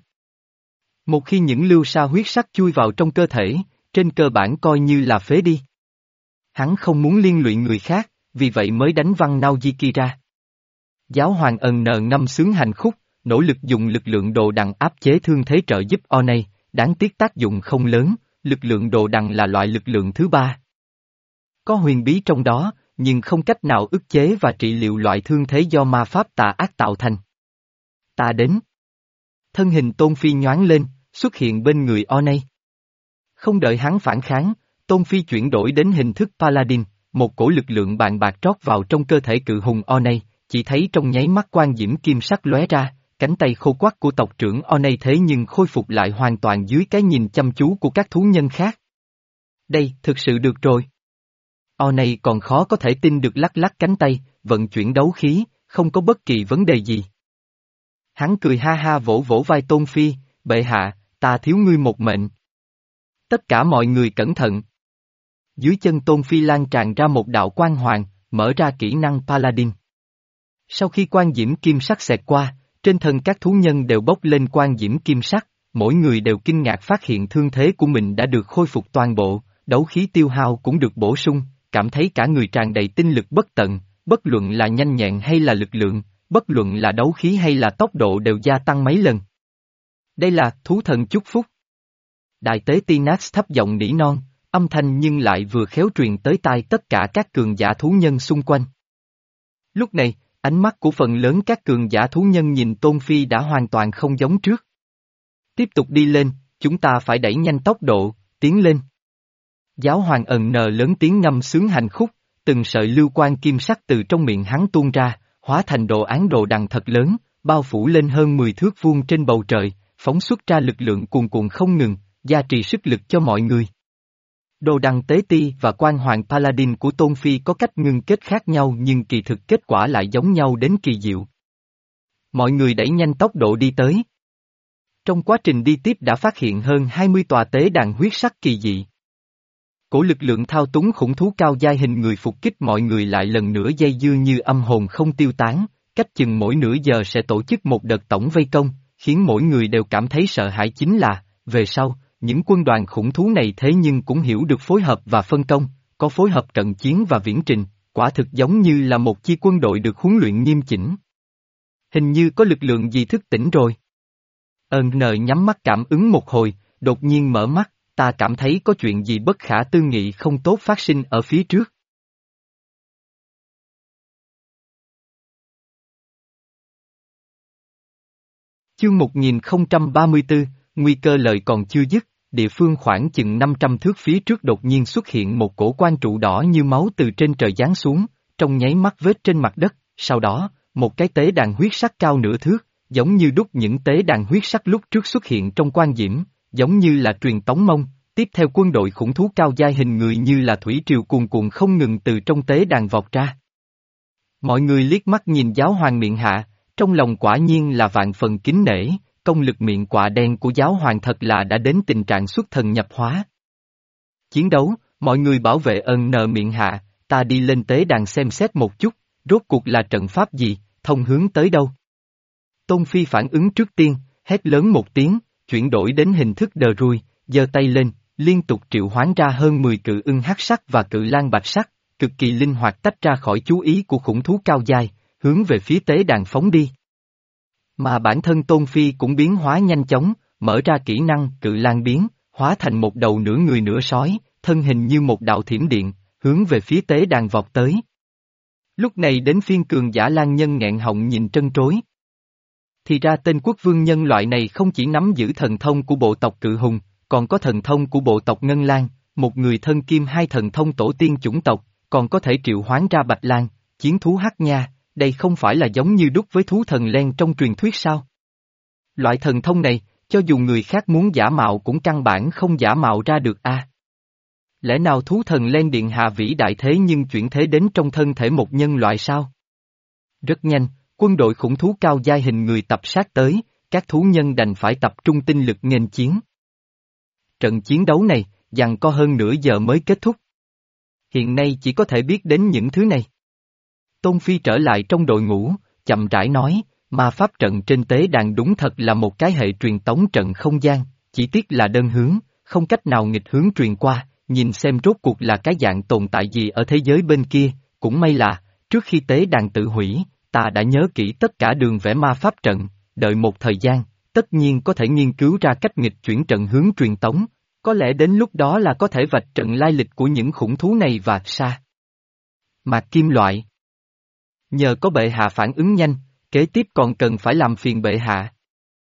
Một khi những lưu sa huyết sắc chui vào trong cơ thể, trên cơ bản coi như là phế đi. Hắn không muốn liên lụy người khác, vì vậy mới đánh văng Naojiki ra. Giáo hoàng ẩn nờ ngâm sướng hành khúc, nỗ lực dùng lực lượng đồ đằng áp chế thương thế trợ giúp Onei, đáng tiếc tác dụng không lớn, lực lượng đồ đằng là loại lực lượng thứ ba. Có huyền bí trong đó, nhưng không cách nào ức chế và trị liệu loại thương thế do ma pháp tà ác tạo thành. Ta đến. Thân hình Tôn Phi nhoáng lên, xuất hiện bên người Onei. Không đợi hắn phản kháng, Tôn Phi chuyển đổi đến hình thức Paladin, một cổ lực lượng bàn bạc trót vào trong cơ thể cự hùng Onei, chỉ thấy trong nháy mắt quang diễm kim sắc lóe ra, cánh tay khô quắt của tộc trưởng Onei thế nhưng khôi phục lại hoàn toàn dưới cái nhìn chăm chú của các thú nhân khác. Đây, thực sự được rồi. Onei còn khó có thể tin được lắc lắc cánh tay, vận chuyển đấu khí, không có bất kỳ vấn đề gì. Hắn cười ha ha vỗ vỗ vai Tôn Phi, bệ hạ, ta thiếu ngươi một mệnh. Tất cả mọi người cẩn thận. Dưới chân Tôn Phi lan tràn ra một đạo quang hoàng, mở ra kỹ năng Paladin. Sau khi quang diễm kim sắc xẹt qua, trên thân các thú nhân đều bốc lên quang diễm kim sắc, mỗi người đều kinh ngạc phát hiện thương thế của mình đã được khôi phục toàn bộ, đấu khí tiêu hao cũng được bổ sung, cảm thấy cả người tràn đầy tinh lực bất tận, bất luận là nhanh nhẹn hay là lực lượng, bất luận là đấu khí hay là tốc độ đều gia tăng mấy lần. Đây là thú thần chúc phúc. Đại tế Tinax thấp giọng nỉ non, âm thanh nhưng lại vừa khéo truyền tới tai tất cả các cường giả thú nhân xung quanh. Lúc này, ánh mắt của phần lớn các cường giả thú nhân nhìn Tôn Phi đã hoàn toàn không giống trước. Tiếp tục đi lên, chúng ta phải đẩy nhanh tốc độ, tiến lên. Giáo hoàng ẩn nờ lớn tiếng ngâm sướng hành khúc, từng sợi lưu quang kim sắc từ trong miệng hắn tuôn ra, hóa thành đồ án đồ đằng thật lớn, bao phủ lên hơn mười thước vuông trên bầu trời, phóng xuất ra lực lượng cuồn cuộn không ngừng, gia trì sức lực cho mọi người. Đồ đằng tế ti và quan hoàng Paladin của Tôn Phi có cách ngưng kết khác nhau nhưng kỳ thực kết quả lại giống nhau đến kỳ diệu. Mọi người đẩy nhanh tốc độ đi tới. Trong quá trình đi tiếp đã phát hiện hơn hai mươi tòa tế đàn huyết sắc kỳ dị. Cổ lực lượng thao túng khủng thú cao giai hình người phục kích mọi người lại lần nữa dây dưa như âm hồn không tiêu tán, cách chừng mỗi nửa giờ sẽ tổ chức một đợt tổng vây công, khiến mỗi người đều cảm thấy sợ hãi chính là, về sau, những quân đoàn khủng thú này thế nhưng cũng hiểu được phối hợp và phân công, có phối hợp cận chiến và viễn trình, quả thực giống như là một chi quân đội được huấn luyện nghiêm chỉnh. Hình như có lực lượng gì thức tỉnh rồi. Ân nờ nhắm mắt cảm ứng một hồi, đột nhiên mở mắt, ta cảm thấy có chuyện gì bất khả tư nghị không tốt phát sinh ở phía trước. Chương một nghìn không trăm ba mươi tư, nguy cơ lời còn chưa dứt, địa phương khoảng chừng năm trăm thước phía trước đột nhiên xuất hiện một cổ quan trụ đỏ như máu từ trên trời giáng xuống, trong nháy mắt vết trên mặt đất, sau đó, một cái tế đàn huyết sắc cao nửa thước, giống như đúc những tế đàn huyết sắc lúc trước xuất hiện trong quan diễm, giống như là truyền tống mông, tiếp theo quân đội khủng thú cao giai hình người như là thủy triều cuồn cuộn không ngừng từ trong tế đàn vọt ra. Mọi người liếc mắt nhìn giáo hoàng miệng hạ, trong lòng quả nhiên là vạn phần kính nể, công lực miệng quạ đen của giáo hoàng thật là đã đến tình trạng xuất thần nhập hóa. Chiến đấu, mọi người bảo vệ ân nờ miệng hạ, ta đi lên tế đàn xem xét một chút, rốt cuộc là trận pháp gì, thông hướng tới đâu. Tôn Phi phản ứng trước tiên, hét lớn một tiếng, chuyển đổi đến hình thức đờ ruồi, giơ tay lên, liên tục triệu hoán ra hơn mười cự ưng hắc sắc và cự lang bạch sắc, cực kỳ linh hoạt tách ra khỏi chú ý của khủng thú cao giai, hướng về phía tế đàn phóng đi. Mà bản thân Tôn Phi cũng biến hóa nhanh chóng, mở ra kỹ năng cự lang biến, hóa thành một đầu nửa người nửa sói, thân hình như một đạo thiểm điện, hướng về phía tế đàn vọt tới. Lúc này đến phiên cường giả lang nhân nghẹn họng nhìn trân trối. Thì ra tên quốc vương nhân loại này không chỉ nắm giữ thần thông của bộ tộc cự hùng, còn có thần thông của bộ tộc Ngân Lang, một người thân kim hai thần thông tổ tiên chủng tộc, còn có thể triệu hoán ra bạch lang, chiến thú hắc nha, đây không phải là giống như đúc với thú thần len trong truyền thuyết sao? Loại thần thông này, cho dù người khác muốn giả mạo cũng căn bản không giả mạo ra được a. Lẽ nào thú thần len điện hạ vĩ đại thế nhưng chuyển thế đến trong thân thể một nhân loại sao? Rất nhanh, quân đội khủng thú cao giai hình người tập sát tới, các thú nhân đành phải tập trung tinh lực nghênh chiến. Trận chiến đấu này, dằng có hơn nửa giờ mới kết thúc. Hiện nay chỉ có thể biết đến những thứ này. Tôn Phi trở lại trong đội ngũ, chậm rãi nói, ma pháp trận trên tế đàn đúng thật là một cái hệ truyền tống trận không gian, chỉ tiếc là đơn hướng, không cách nào nghịch hướng truyền qua, nhìn xem rốt cuộc là cái dạng tồn tại gì ở thế giới bên kia, cũng may là, trước khi tế đàn tự hủy, ta đã nhớ kỹ tất cả đường vẽ ma pháp trận, đợi một thời gian, tất nhiên có thể nghiên cứu ra cách nghịch chuyển trận hướng truyền tống, có lẽ đến lúc đó là có thể vạch trận lai lịch của những khủng thú này và sa mạc kim loại. Nhờ có bệ hạ phản ứng nhanh, kế tiếp còn cần phải làm phiền bệ hạ.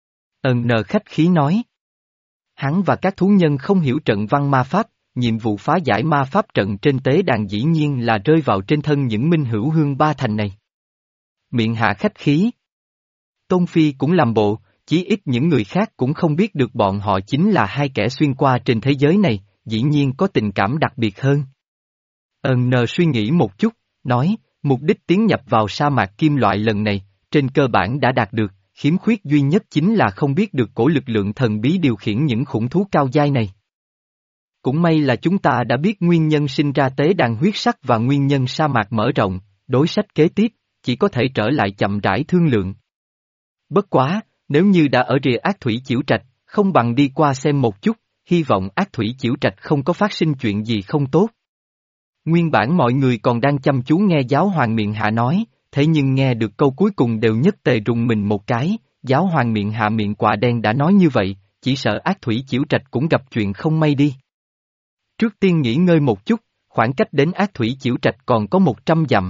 Ân nờ khách khí nói. Hắn và các thú nhân không hiểu trận văn ma pháp, nhiệm vụ phá giải ma pháp trận trên tế đàn dĩ nhiên là rơi vào trên thân những minh hữu hương ba thành này. Miệng hạ khách khí. Tôn Phi cũng làm bộ, chí ít những người khác cũng không biết được bọn họ chính là hai kẻ xuyên qua trên thế giới này, dĩ nhiên có tình cảm đặc biệt hơn. Ân nờ suy nghĩ một chút, nói, mục đích tiến nhập vào sa mạc kim loại lần này, trên cơ bản đã đạt được, khiếm khuyết duy nhất chính là không biết được cổ lực lượng thần bí điều khiển những khủng thú cao giai này. Cũng may là chúng ta đã biết nguyên nhân sinh ra tế đàn huyết sắc và nguyên nhân sa mạc mở rộng, đối sách kế tiếp, chỉ có thể trở lại chậm rãi thương lượng. Bất quá, nếu như đã ở rìa ác thủy chiểu trạch, không bằng đi qua xem một chút, hy vọng ác thủy chiểu trạch không có phát sinh chuyện gì không tốt. Nguyên bản mọi người còn đang chăm chú nghe giáo hoàng miệng hạ nói, thế nhưng nghe được câu cuối cùng đều nhất tề rùng mình một cái, giáo hoàng miệng hạ miệng quạ đen đã nói như vậy, chỉ sợ ác thủy chiểu trạch cũng gặp chuyện không may đi. Trước tiên nghỉ ngơi một chút, khoảng cách đến ác thủy chiểu trạch còn có một trăm dặm.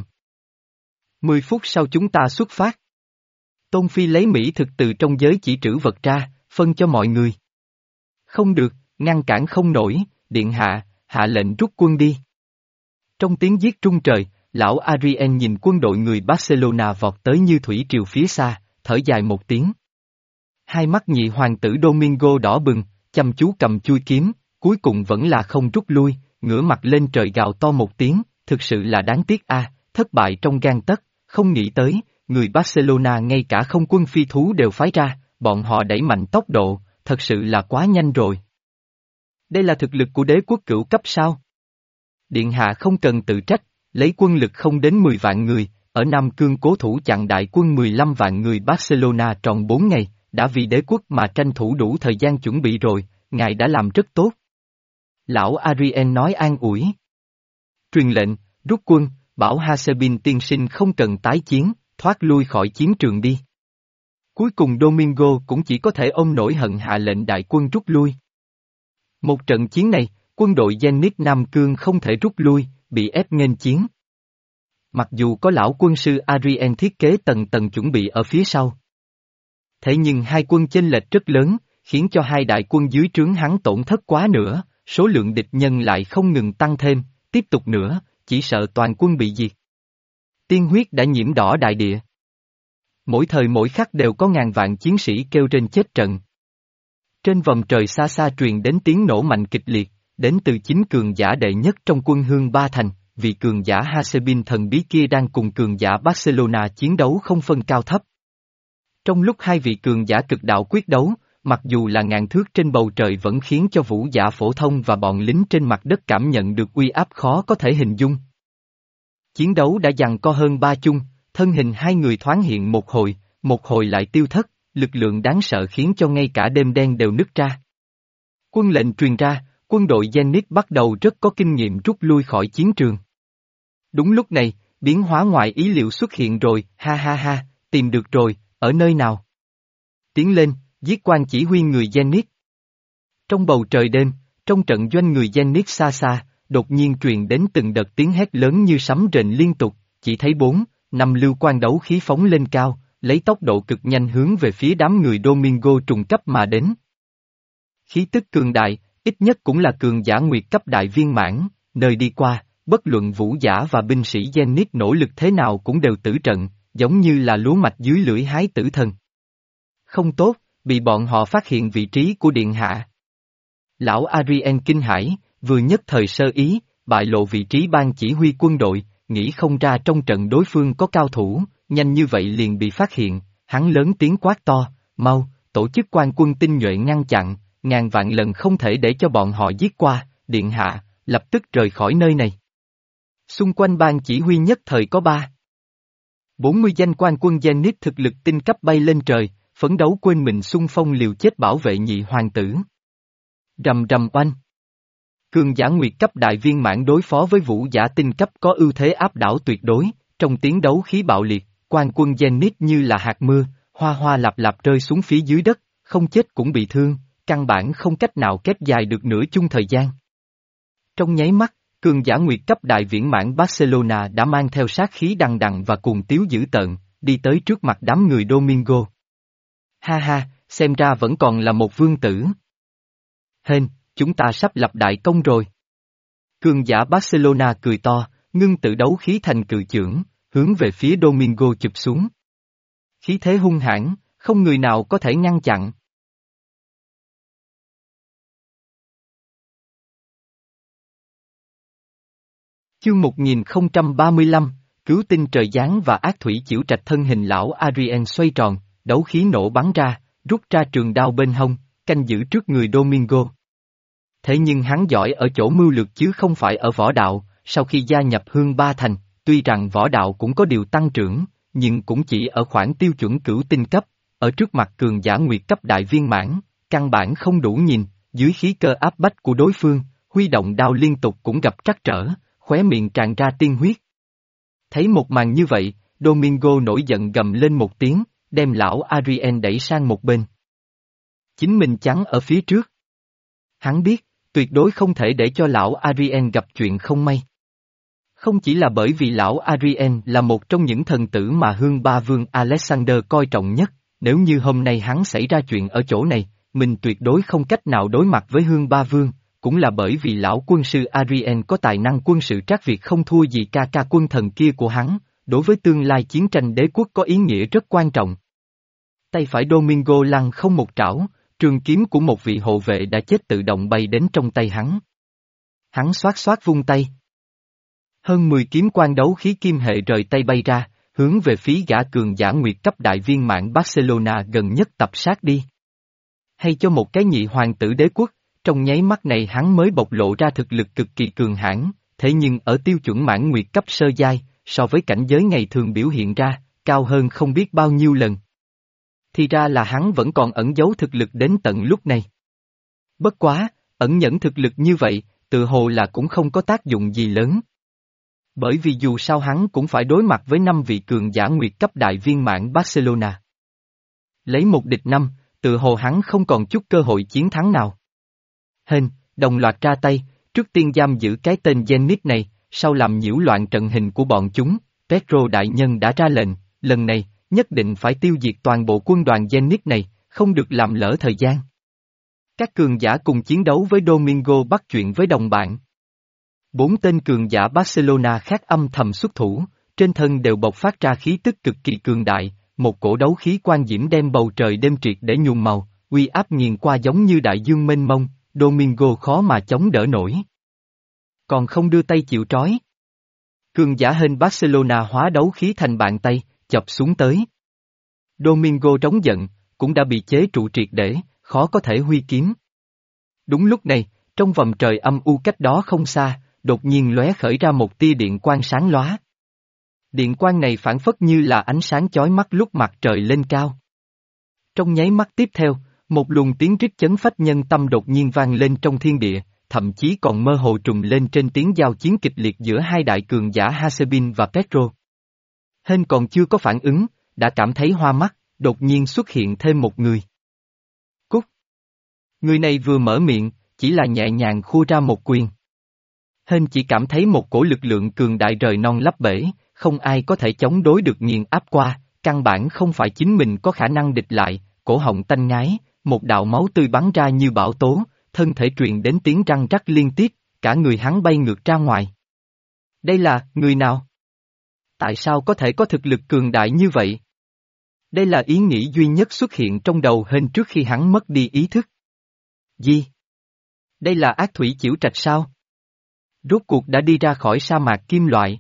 Mười phút sau chúng ta xuất phát. Tôn Phi lấy mỹ thực từ trong giới chỉ trữ vật ra, phân cho mọi người. Không được, ngăn cản không nổi, điện hạ, hạ lệnh rút quân đi. Trong tiếng giết trung trời, lão Adrien nhìn quân đội người Barcelona vọt tới như thủy triều phía xa, thở dài một tiếng. Hai mắt nhị hoàng tử Domingo đỏ bừng, chăm chú cầm chui kiếm, cuối cùng vẫn là không rút lui, ngửa mặt lên trời gào to một tiếng, thực sự là đáng tiếc a, thất bại trong gang tấc, không nghĩ tới, người Barcelona ngay cả không quân phi thú đều phái ra, bọn họ đẩy mạnh tốc độ, thật sự là quá nhanh rồi. Đây là thực lực của đế quốc cửu cấp sao? Điện hạ không cần tự trách, lấy quân lực không đến mười vạn người, ở Nam Cương cố thủ chặn đại quân mười lăm vạn người Barcelona tròn bốn ngày, đã vì đế quốc mà tranh thủ đủ thời gian chuẩn bị rồi, ngài đã làm rất tốt. Lão Adrien nói an ủi. Truyền lệnh, rút quân, bảo Hasebin tiên sinh không cần tái chiến, thoát lui khỏi chiến trường đi. Cuối cùng Domingo cũng chỉ có thể ôm nỗi hận hạ lệnh đại quân rút lui. Một trận chiến này, quân đội Zenit Nam Cương không thể rút lui, bị ép nghênh chiến. Mặc dù có lão quân sư Adrien thiết kế tầng tầng chuẩn bị ở phía sau. Thế nhưng hai quân chênh lệch rất lớn, khiến cho hai đại quân dưới trướng hắn tổn thất quá nữa, số lượng địch nhân lại không ngừng tăng thêm, tiếp tục nữa, chỉ sợ toàn quân bị diệt. Tiên huyết đã nhiễm đỏ đại địa. Mỗi thời mỗi khắc đều có ngàn vạn chiến sĩ kêu trên chết trận. Trên vòng trời xa xa truyền đến tiếng nổ mạnh kịch liệt, đến từ chính cường giả đệ nhất trong quân Hương Ba Thành, vị cường giả Hasebin thần bí kia đang cùng cường giả Barcelona chiến đấu không phân cao thấp. Trong lúc hai vị cường giả cực đạo quyết đấu, mặc dù là ngàn thước trên bầu trời vẫn khiến cho vũ giả phổ thông và bọn lính trên mặt đất cảm nhận được uy áp khó có thể hình dung. Chiến đấu đã giằng co hơn ba chung, thân hình hai người thoáng hiện một hồi, một hồi lại tiêu thất, lực lượng đáng sợ khiến cho ngay cả đêm đen đều nứt ra. Quân lệnh truyền ra, quân đội Zenith bắt đầu rất có kinh nghiệm rút lui khỏi chiến trường. Đúng lúc này, biến hóa ngoài ý liệu xuất hiện rồi, ha ha ha, tìm được rồi, ở nơi nào? Tiến lên, giết quan chỉ huy người Zenith. Trong bầu trời đêm, trong trận doanh người Zenith xa xa, đột nhiên truyền đến từng đợt tiếng hét lớn như sấm rền liên tục, chỉ thấy bốn, năm lưu quan đấu khí phóng lên cao, lấy tốc độ cực nhanh hướng về phía đám người Domingo trùng cấp mà đến. Khí tức cường đại, ít nhất cũng là cường giả nguyệt cấp đại viên mãn, nơi đi qua, bất luận vũ giả và binh sĩ Zenith nỗ lực thế nào cũng đều tử trận, giống như là lúa mạch dưới lưỡi hái tử thần. Không tốt, bị bọn họ phát hiện vị trí của điện hạ. Lão Adrien kinh hãi, vừa nhất thời sơ ý, bại lộ vị trí ban chỉ huy quân đội, nghĩ không ra trong trận đối phương có cao thủ, nhanh như vậy liền bị phát hiện, hắn lớn tiếng quát to, mau, tổ chức quan quân tinh nhuệ ngăn chặn, ngàn vạn lần không thể để cho bọn họ giết qua, điện hạ, lập tức rời khỏi nơi này. Xung quanh ban chỉ huy nhất thời có ba. bốn mươi danh quan quân Zenith thực lực tinh cấp bay lên trời, phấn đấu quên mình xung phong liều chết bảo vệ nhị hoàng tử. Rầm rầm oanh. Cường giả nguyệt cấp đại viên mãn đối phó với vũ giả tinh cấp có ưu thế áp đảo tuyệt đối, trong tiếng đấu khí bạo liệt, quan quân Zenith như là hạt mưa, hoa hoa lạp lạp rơi xuống phía dưới đất, không chết cũng bị thương, căn bản không cách nào kéo dài được nửa chung thời gian. Trong nháy mắt, cường giả nguyệt cấp đại viễn mãn Barcelona đã mang theo sát khí đằng đằng và cuồng tiếu dữ tợn, đi tới trước mặt đám người Domingo. Ha ha, xem ra vẫn còn là một vương tử. Hên, chúng ta sắp lập đại công rồi. Cường giả Barcelona cười to, ngưng tự đấu khí thành cự chưởng, hướng về phía Domingo chụp xuống. Khí thế hung hãn, không người nào có thể ngăn chặn. Chương một nghìn không trăm ba mươi lăm, cứu tinh trời giáng và ác thủy chiểu trạch thân hình lão Adrien xoay tròn, đấu khí nổ bắn ra, rút ra trường đao bên hông, canh giữ trước người Domingo. Thế nhưng hắn giỏi ở chỗ mưu lược chứ không phải ở võ đạo, sau khi gia nhập Hương Ba Thành, tuy rằng võ đạo cũng có điều tăng trưởng, nhưng cũng chỉ ở khoảng tiêu chuẩn cửu tinh cấp, ở trước mặt cường giả nguyệt cấp đại viên mãn, căn bản không đủ nhìn, dưới khí cơ áp bách của đối phương, huy động đao liên tục cũng gặp trắc trở, khóe miệng tràn ra tiên huyết. Thấy một màn như vậy, Domingo nổi giận gầm lên một tiếng, đem lão Adrien đẩy sang một bên. Chính mình chắn ở phía trước. Hắn biết, tuyệt đối không thể để cho lão Adrien gặp chuyện không may. Không chỉ là bởi vì lão Adrien là một trong những thần tử mà Hương Ba Vương Alexander coi trọng nhất, nếu như hôm nay hắn xảy ra chuyện ở chỗ này, mình tuyệt đối không cách nào đối mặt với Hương Ba Vương, cũng là bởi vì lão quân sư Adrien có tài năng quân sự trác Việt không thua gì ca ca quân thần kia của hắn, đối với tương lai chiến tranh đế quốc có ý nghĩa rất quan trọng. Tay phải Domingo lăng không một trảo, trường kiếm của một vị hộ vệ đã chết tự động bay đến trong tay hắn. Hắn xoát xoát vung tay. Hơn mười kiếm quan đấu khí kim hệ rời tay bay ra, hướng về phía gã cường giả nguyệt cấp đại viên mãn Barcelona gần nhất tập sát đi. Hay cho một cái nhị hoàng tử đế quốc, trong nháy mắt này hắn mới bộc lộ ra thực lực cực kỳ cường hãn, thế nhưng ở tiêu chuẩn mãn nguyệt cấp sơ giai, so với cảnh giới ngày thường biểu hiện ra, cao hơn không biết bao nhiêu lần. Thì ra là hắn vẫn còn ẩn giấu thực lực đến tận lúc này. Bất quá, ẩn nhẫn thực lực như vậy, tự hồ là cũng không có tác dụng gì lớn. Bởi vì dù sao hắn cũng phải đối mặt với năm vị cường giả nguyệt cấp đại viên mãn Barcelona. Lấy một địch năm, tự hồ hắn không còn chút cơ hội chiến thắng nào. Hên, đồng loạt ra tay, trước tiên giam giữ cái tên Zenith này, sau làm nhiễu loạn trận hình của bọn chúng, Pedro đại nhân đã ra lệnh, lần này, nhất định phải tiêu diệt toàn bộ quân đoàn Zenith này, không được làm lỡ thời gian. Các cường giả cùng chiến đấu với Domingo bắt chuyện với đồng bạn. Bốn tên cường giả Barcelona khác âm thầm xuất thủ, trên thân đều bộc phát ra khí tức cực kỳ cường đại, một cổ đấu khí quan diễm đem bầu trời đêm triệt để nhuộm màu, uy áp nghiền qua giống như đại dương mênh mông, Domingo khó mà chống đỡ nổi. Còn không đưa tay chịu trói. Cường giả hên Barcelona hóa đấu khí thành bàn tay, chập xuống tới. Domingo trống giận, cũng đã bị chế trụ triệt để, khó có thể huy kiếm. Đúng lúc này, trong vòng trời âm u cách đó không xa, đột nhiên lóe khởi ra một tia điện quang sáng lóa. Điện quang này phản phất như là ánh sáng chói mắt lúc mặt trời lên cao. Trong nháy mắt tiếp theo, một luồng tiếng rít chấn phách nhân tâm đột nhiên vang lên trong thiên địa, thậm chí còn mơ hồ trùng lên trên tiếng giao chiến kịch liệt giữa hai đại cường giả Hasebin và Pedro. Hên còn chưa có phản ứng, đã cảm thấy hoa mắt, đột nhiên xuất hiện thêm một người. Cút! Người này vừa mở miệng, chỉ là nhẹ nhàng khua ra một quyền. Hên chỉ cảm thấy một cổ lực lượng cường đại rời non lấp bể, không ai có thể chống đối được nghiền áp qua, căn bản không phải chính mình có khả năng địch lại, cổ họng tanh ngái, một đạo máu tươi bắn ra như bão tố, thân thể truyền đến tiếng răng rắc liên tiếp, cả người hắn bay ngược ra ngoài. Đây là, người nào? Tại sao có thể có thực lực cường đại như vậy? Đây là ý nghĩ duy nhất xuất hiện trong đầu Hên trước khi hắn mất đi ý thức. Gì? Đây là ác thủy chiểu trạch sao? Rốt cuộc đã đi ra khỏi sa mạc kim loại.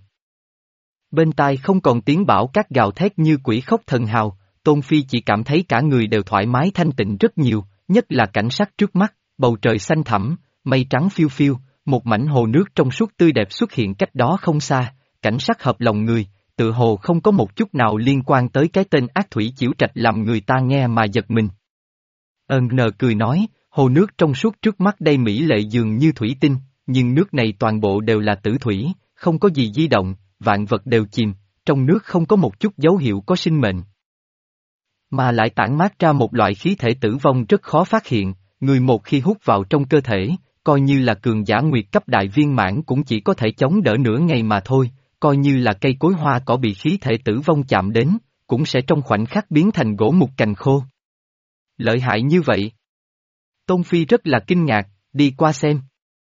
Bên tai không còn tiếng bão cát gào thét như quỷ khóc thần hào, Tôn Phi chỉ cảm thấy cả người đều thoải mái thanh tịnh rất nhiều, nhất là cảnh sắc trước mắt, bầu trời xanh thẳm, mây trắng phiêu phiêu, một mảnh hồ nước trong suốt tươi đẹp xuất hiện cách đó không xa, cảnh sắc hợp lòng người, tự hồ không có một chút nào liên quan tới cái tên ác thủy chiểu trạch làm người ta nghe mà giật mình. Ân nờ cười nói, hồ nước trong suốt trước mắt đây mỹ lệ dường như thủy tinh, nhưng nước này toàn bộ đều là tử thủy, không có gì di động, vạn vật đều chìm, trong nước không có một chút dấu hiệu có sinh mệnh. Mà lại tản mát ra một loại khí thể tử vong rất khó phát hiện, người một khi hút vào trong cơ thể, coi như là cường giả nguyệt cấp đại viên mãn cũng chỉ có thể chống đỡ nửa ngày mà thôi, coi như là cây cối hoa cỏ bị khí thể tử vong chạm đến, cũng sẽ trong khoảnh khắc biến thành gỗ mục cành khô. Lợi hại như vậy. Tôn Phi rất là kinh ngạc, đi qua xem.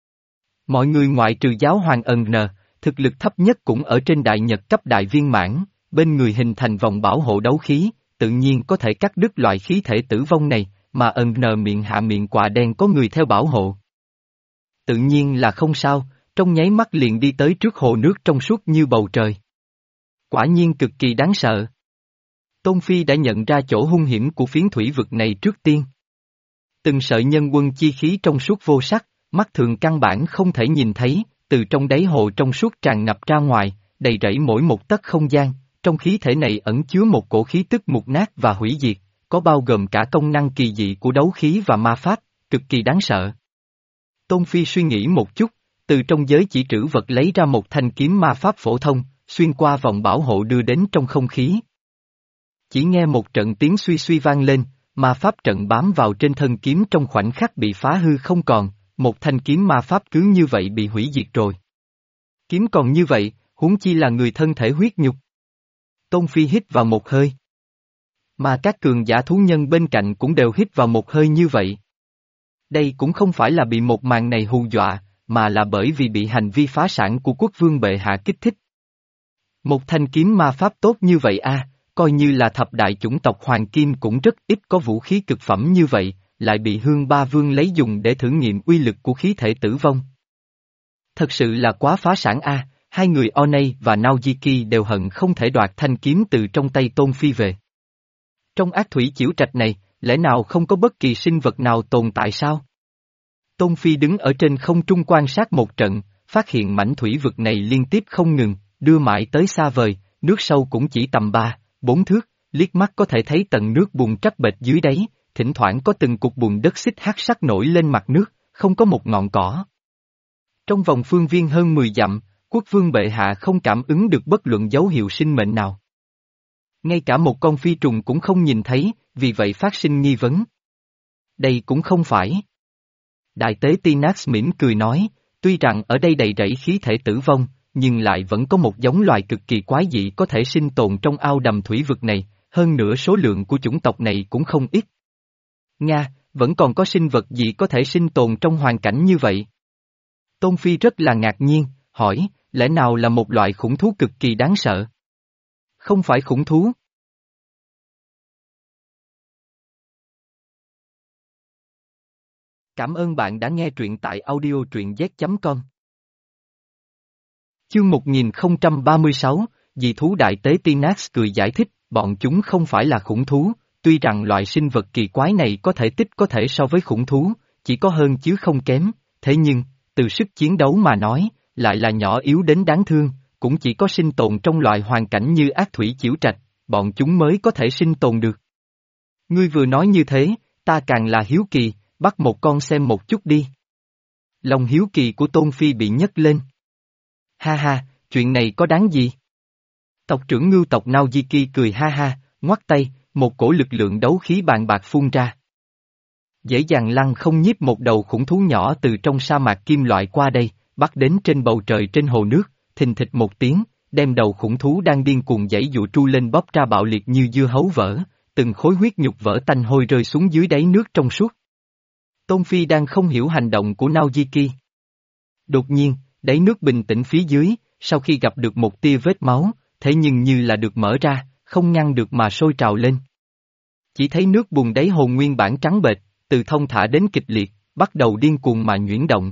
Mọi người ngoại trừ giáo hoàng ẩn nờ, thực lực thấp nhất cũng ở trên đại nhật cấp đại viên mãn, bên người hình thành vòng bảo hộ đấu khí, tự nhiên có thể cắt đứt loại khí thể tử vong này, mà ẩn nờ miệng hạ miệng quạ đen có người theo bảo hộ. Tự nhiên là không sao, trong nháy mắt liền đi tới trước hồ nước trong suốt như bầu trời. Quả nhiên cực kỳ đáng sợ. Tôn Phi đã nhận ra chỗ hung hiểm của phiến thủy vực này trước tiên. Từng sợi nhân quân chi khí trong suốt vô sắc, mắt thường căn bản không thể nhìn thấy, từ trong đáy hồ trong suốt tràn ngập ra ngoài, đầy rẫy mỗi một tấc không gian, trong khí thể này ẩn chứa một cổ khí tức mục nát và hủy diệt, có bao gồm cả công năng kỳ dị của đấu khí và ma pháp, cực kỳ đáng sợ. Tôn Phi suy nghĩ một chút, từ trong giới chỉ trữ vật lấy ra một thanh kiếm ma pháp phổ thông, xuyên qua vòng bảo hộ đưa đến trong không khí. Chỉ nghe một trận tiếng suy suy vang lên, ma pháp trận bám vào trên thân kiếm trong khoảnh khắc bị phá hư không còn, một thanh kiếm ma pháp cứ như vậy bị hủy diệt rồi. Kiếm còn như vậy, huống chi là người thân thể huyết nhục. Tôn Phi hít vào một hơi. Mà các cường giả thú nhân bên cạnh cũng đều hít vào một hơi như vậy. Đây cũng không phải là bị một màn này hù dọa, mà là bởi vì bị hành vi phá sản của quốc vương bệ hạ kích thích. Một thanh kiếm ma pháp tốt như vậy a, coi như là thập đại chủng tộc Hoàng Kim cũng rất ít có vũ khí cực phẩm như vậy, lại bị Hương Ba Vương lấy dùng để thử nghiệm uy lực của khí thể tử vong. Thật sự là quá phá sản a, hai người Onei và Naojiki đều hận không thể đoạt thanh kiếm từ trong tay Tôn Phi về. Trong ác thủy chiểu trạch này, lẽ nào không có bất kỳ sinh vật nào tồn tại sao? Tôn Phi đứng ở trên không trung quan sát một trận, phát hiện mảnh thủy vực này liên tiếp không ngừng, đưa mãi tới xa vời, nước sâu cũng chỉ tầm ba, bốn thước, liếc mắt có thể thấy tầng nước bùn trắc bệch dưới đáy, thỉnh thoảng có từng cục bùn đất xích hắc sắc nổi lên mặt nước, không có một ngọn cỏ. Trong vòng phương viên hơn mười dặm, quốc vương bệ hạ không cảm ứng được bất luận dấu hiệu sinh mệnh nào. Ngay cả một con phi trùng cũng không nhìn thấy, vì vậy phát sinh nghi vấn. Đây cũng không phải. Đại tế Tinax mỉm cười nói, tuy rằng ở đây đầy rẫy khí thể tử vong, nhưng lại vẫn có một giống loài cực kỳ quái dị có thể sinh tồn trong ao đầm thủy vực này, hơn nữa số lượng của chủng tộc này cũng không ít. Nga, Vẫn còn có sinh vật gì có thể sinh tồn trong hoàn cảnh như vậy? Tôn Phi rất là ngạc nhiên, hỏi, lẽ nào là một loại khủng thú cực kỳ đáng sợ? Không phải khủng thú. Cảm ơn bạn đã nghe truyện tại audio truyện z chấm com. Chương một nghìn không trăm ba mươi sáu, dị thú đại tế Tinax cười giải thích, bọn chúng không phải là khủng thú, tuy rằng loại sinh vật kỳ quái này có thể tích có thể so với khủng thú, chỉ có hơn chứ không kém, thế nhưng, từ sức chiến đấu mà nói, lại là nhỏ yếu đến đáng thương, cũng chỉ có sinh tồn trong loại hoàn cảnh như ác thủy chiểu trạch, bọn chúng mới có thể sinh tồn được. Ngươi vừa nói như thế, ta càng là hiếu kỳ, bắt một con xem một chút đi. Lòng hiếu kỳ của Tôn Phi bị nhấc lên. Ha ha, chuyện này có đáng gì? Tộc trưởng ngưu tộc Naojiki cười ha ha, ngoắt tay, một cổ lực lượng đấu khí bàn bạc phun ra. Dễ dàng lăng không nhiếp một đầu khủng thú nhỏ từ trong sa mạc kim loại qua đây, bắt đến trên bầu trời trên hồ nước, thình thịch một tiếng, đem đầu khủng thú đang điên cuồng giãy dụa tru lên bóp ra bạo liệt như dưa hấu vỡ, từng khối huyết nhục vỡ tanh hôi rơi xuống dưới đáy nước trong suốt. Tôn Phi đang không hiểu hành động của Naojiki. Đột nhiên, đáy nước bình tĩnh phía dưới, sau khi gặp được một tia vết máu, thế nhưng như là được mở ra, không ngăn được mà sôi trào lên. Chỉ thấy nước bùn đáy hồ nguyên bản trắng bệch, từ thông thả đến kịch liệt, bắt đầu điên cuồng mà nhuyễn động.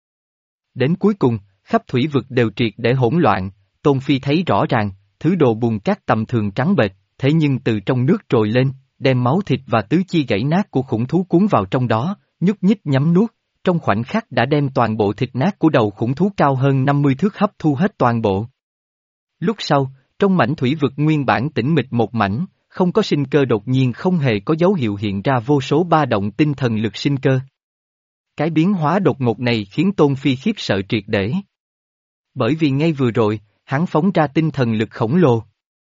Đến cuối cùng, khắp thủy vực đều triệt để hỗn loạn, Tôn Phi thấy rõ ràng, thứ đồ bùn cát tầm thường trắng bệch, thế nhưng từ trong nước trồi lên, đem máu thịt và tứ chi gãy nát của khủng thú cuốn vào trong đó, nhúc nhích nhấm nuốt, trong khoảnh khắc đã đem toàn bộ thịt nát của đầu khủng thú cao hơn năm mươi thước hấp thu hết toàn bộ. Lúc sau, trong mảnh thủy vực nguyên bản tĩnh mịch một mảnh, không có sinh cơ đột nhiên không hề có dấu hiệu hiện ra vô số ba động tinh thần lực sinh cơ. Cái biến hóa đột ngột này khiến Tôn Phi khiếp sợ triệt để. Bởi vì ngay vừa rồi, hắn phóng ra tinh thần lực khổng lồ.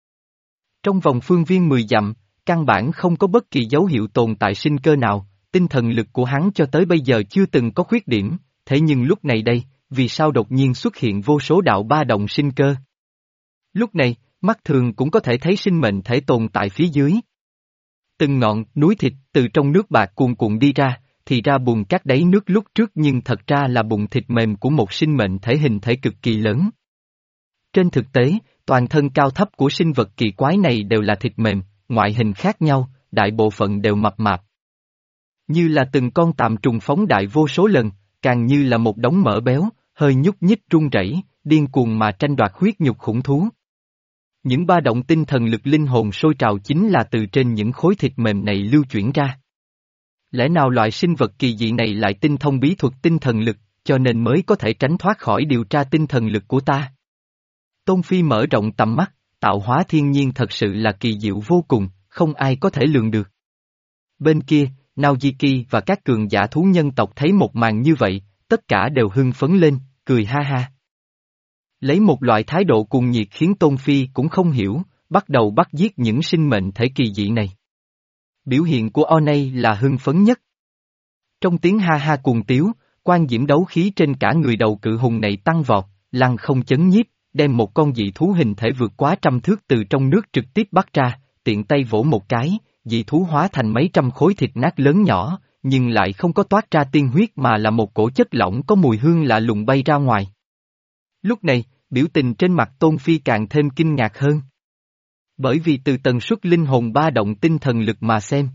Trong vòng phương viên mười dặm, căn bản không có bất kỳ dấu hiệu tồn tại sinh cơ nào, tinh thần lực của hắn cho tới bây giờ chưa từng có khuyết điểm, thế nhưng lúc này đây, vì sao đột nhiên xuất hiện vô số đạo ba động sinh cơ? Lúc này, mắt thường cũng có thể thấy sinh mệnh thể tồn tại phía dưới. Từng ngọn, núi thịt từ trong nước bạc cuồn cuộn đi ra, thì ra bùn cát đáy nước lúc trước nhưng thật ra là bùn thịt mềm của một sinh mệnh thể hình thể cực kỳ lớn. Trên thực tế, toàn thân cao thấp của sinh vật kỳ quái này đều là thịt mềm, ngoại hình khác nhau, đại bộ phận đều mập mạp. Như là từng con tạm trùng phóng đại vô số lần, càng như là một đống mỡ béo, hơi nhúc nhích run rẩy, điên cuồng mà tranh đoạt huyết nhục khủng thú. Những ba động tinh thần lực linh hồn sôi trào chính là từ trên những khối thịt mềm này lưu chuyển ra. Lẽ nào loại sinh vật kỳ dị này lại tinh thông bí thuật tinh thần lực, cho nên mới có thể tránh thoát khỏi điều tra tinh thần lực của ta? Tôn Phi mở rộng tầm mắt, tạo hóa thiên nhiên thật sự là kỳ diệu vô cùng, không ai có thể lường được. Bên kia, Naojiki và các cường giả thú nhân tộc thấy một màn như vậy, tất cả đều hưng phấn lên, cười ha ha. Lấy một loại thái độ cuồng nhiệt khiến Tôn Phi cũng không hiểu, bắt đầu bắt giết những sinh mệnh thể kỳ dị này. Biểu hiện của Onei là hưng phấn nhất. Trong tiếng ha ha cuồng tiếu, quan diễm đấu khí trên cả người đầu cự hùng này tăng vọt, lăng không chấn nhiếp, đem một con dị thú hình thể vượt quá trăm thước từ trong nước trực tiếp bắt ra, tiện tay vỗ một cái, dị thú hóa thành mấy trăm khối thịt nát lớn nhỏ, nhưng lại không có toát ra tiên huyết mà là một cổ chất lỏng có mùi hương lạ lùng bay ra ngoài. Lúc này, biểu tình trên mặt Tôn Phi càng thêm kinh ngạc hơn. Bởi vì từ tần suất linh hồn ba động tinh thần lực mà xem.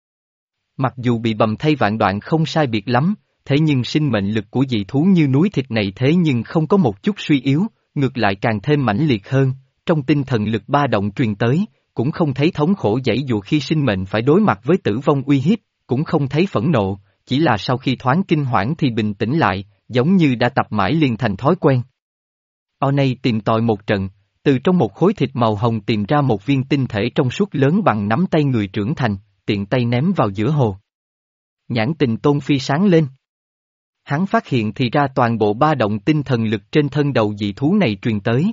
Mặc dù bị bầm thay vạn đoạn không sai biệt lắm, thế nhưng sinh mệnh lực của dị thú như núi thịt này thế nhưng không có một chút suy yếu, ngược lại càng thêm mãnh liệt hơn, trong tinh thần lực ba động truyền tới, cũng không thấy thống khổ dãy dụa khi sinh mệnh phải đối mặt với tử vong uy hiếp, cũng không thấy phẫn nộ, chỉ là sau khi thoáng kinh hoảng thì bình tĩnh lại, giống như đã tập mãi liền thành thói quen. Onei tìm tòi một trận, từ trong một khối thịt màu hồng tìm ra một viên tinh thể trong suốt lớn bằng nắm tay người trưởng thành, tiện tay ném vào giữa hồ. Nhãn tình Tôn Phi sáng lên. Hắn phát hiện thì ra toàn bộ ba động tinh thần lực trên thân đầu dị thú này truyền tới.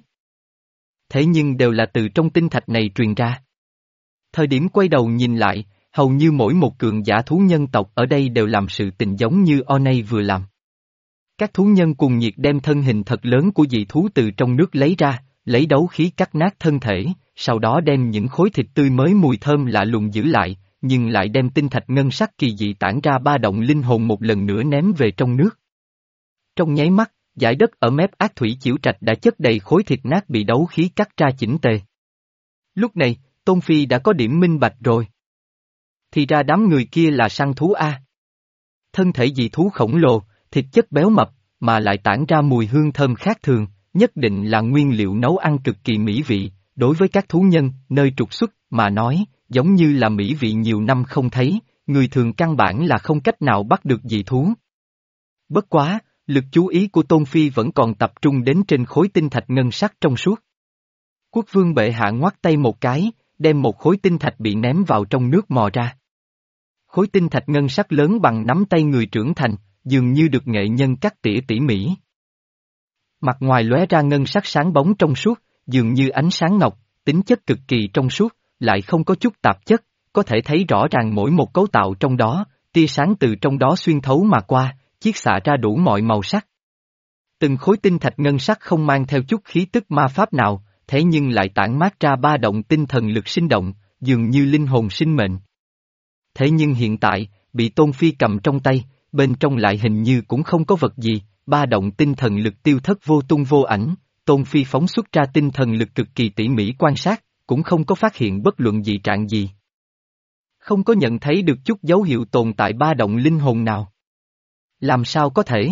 Thế nhưng đều là từ trong tinh thạch này truyền ra. Thời điểm quay đầu nhìn lại, hầu như mỗi một cường giả thú nhân tộc ở đây đều làm sự tình giống như Onei vừa làm. Các thú nhân cùng nhiệt đem thân hình thật lớn của dị thú từ trong nước lấy ra, lấy đấu khí cắt nát thân thể, sau đó đem những khối thịt tươi mới mùi thơm lạ lùng giữ lại, nhưng lại đem tinh thạch ngân sắc kỳ dị tản ra ba động linh hồn một lần nữa ném về trong nước. Trong nháy mắt, dải đất ở mép ác thủy chiểu trạch đã chất đầy khối thịt nát bị đấu khí cắt ra chỉnh tề. Lúc này, Tôn Phi đã có điểm minh bạch rồi. Thì ra đám người kia là săn thú A. Thân thể dị thú khổng lồ, thịt chất béo mập, mà lại tản ra mùi hương thơm khác thường, nhất định là nguyên liệu nấu ăn cực kỳ mỹ vị, đối với các thú nhân, nơi trục xuất, mà nói, giống như là mỹ vị nhiều năm không thấy, người thường căn bản là không cách nào bắt được dị thú. Bất quá, lực chú ý của Tôn Phi vẫn còn tập trung đến trên khối tinh thạch ngân sắc trong suốt. Quốc vương bệ hạ ngoắt tay một cái, đem một khối tinh thạch bị ném vào trong nước mò ra. Khối tinh thạch ngân sắc lớn bằng nắm tay người trưởng thành, dường như được nghệ nhân cắt tỉa tỉ mỉ. Mặt ngoài lóe ra ngân sắc sáng bóng trong suốt, dường như ánh sáng ngọc, tính chất cực kỳ trong suốt, lại không có chút tạp chất, có thể thấy rõ ràng mỗi một cấu tạo trong đó, tia sáng từ trong đó xuyên thấu mà qua, chiết xạ ra đủ mọi màu sắc. Từng khối tinh thạch ngân sắc không mang theo chút khí tức ma pháp nào, thế nhưng lại tản mát ra ba động tinh thần lực sinh động, dường như linh hồn sinh mệnh. Thế nhưng hiện tại, bị Tôn Phi cầm trong tay, bên trong lại hình như cũng không có vật gì, ba động tinh thần lực tiêu thất vô tung vô ảnh, Tôn Phi phóng xuất ra tinh thần lực cực kỳ tỉ mỉ quan sát, cũng không có phát hiện bất luận dị trạng gì. Không có nhận thấy được chút dấu hiệu tồn tại ba động linh hồn nào. Làm sao có thể?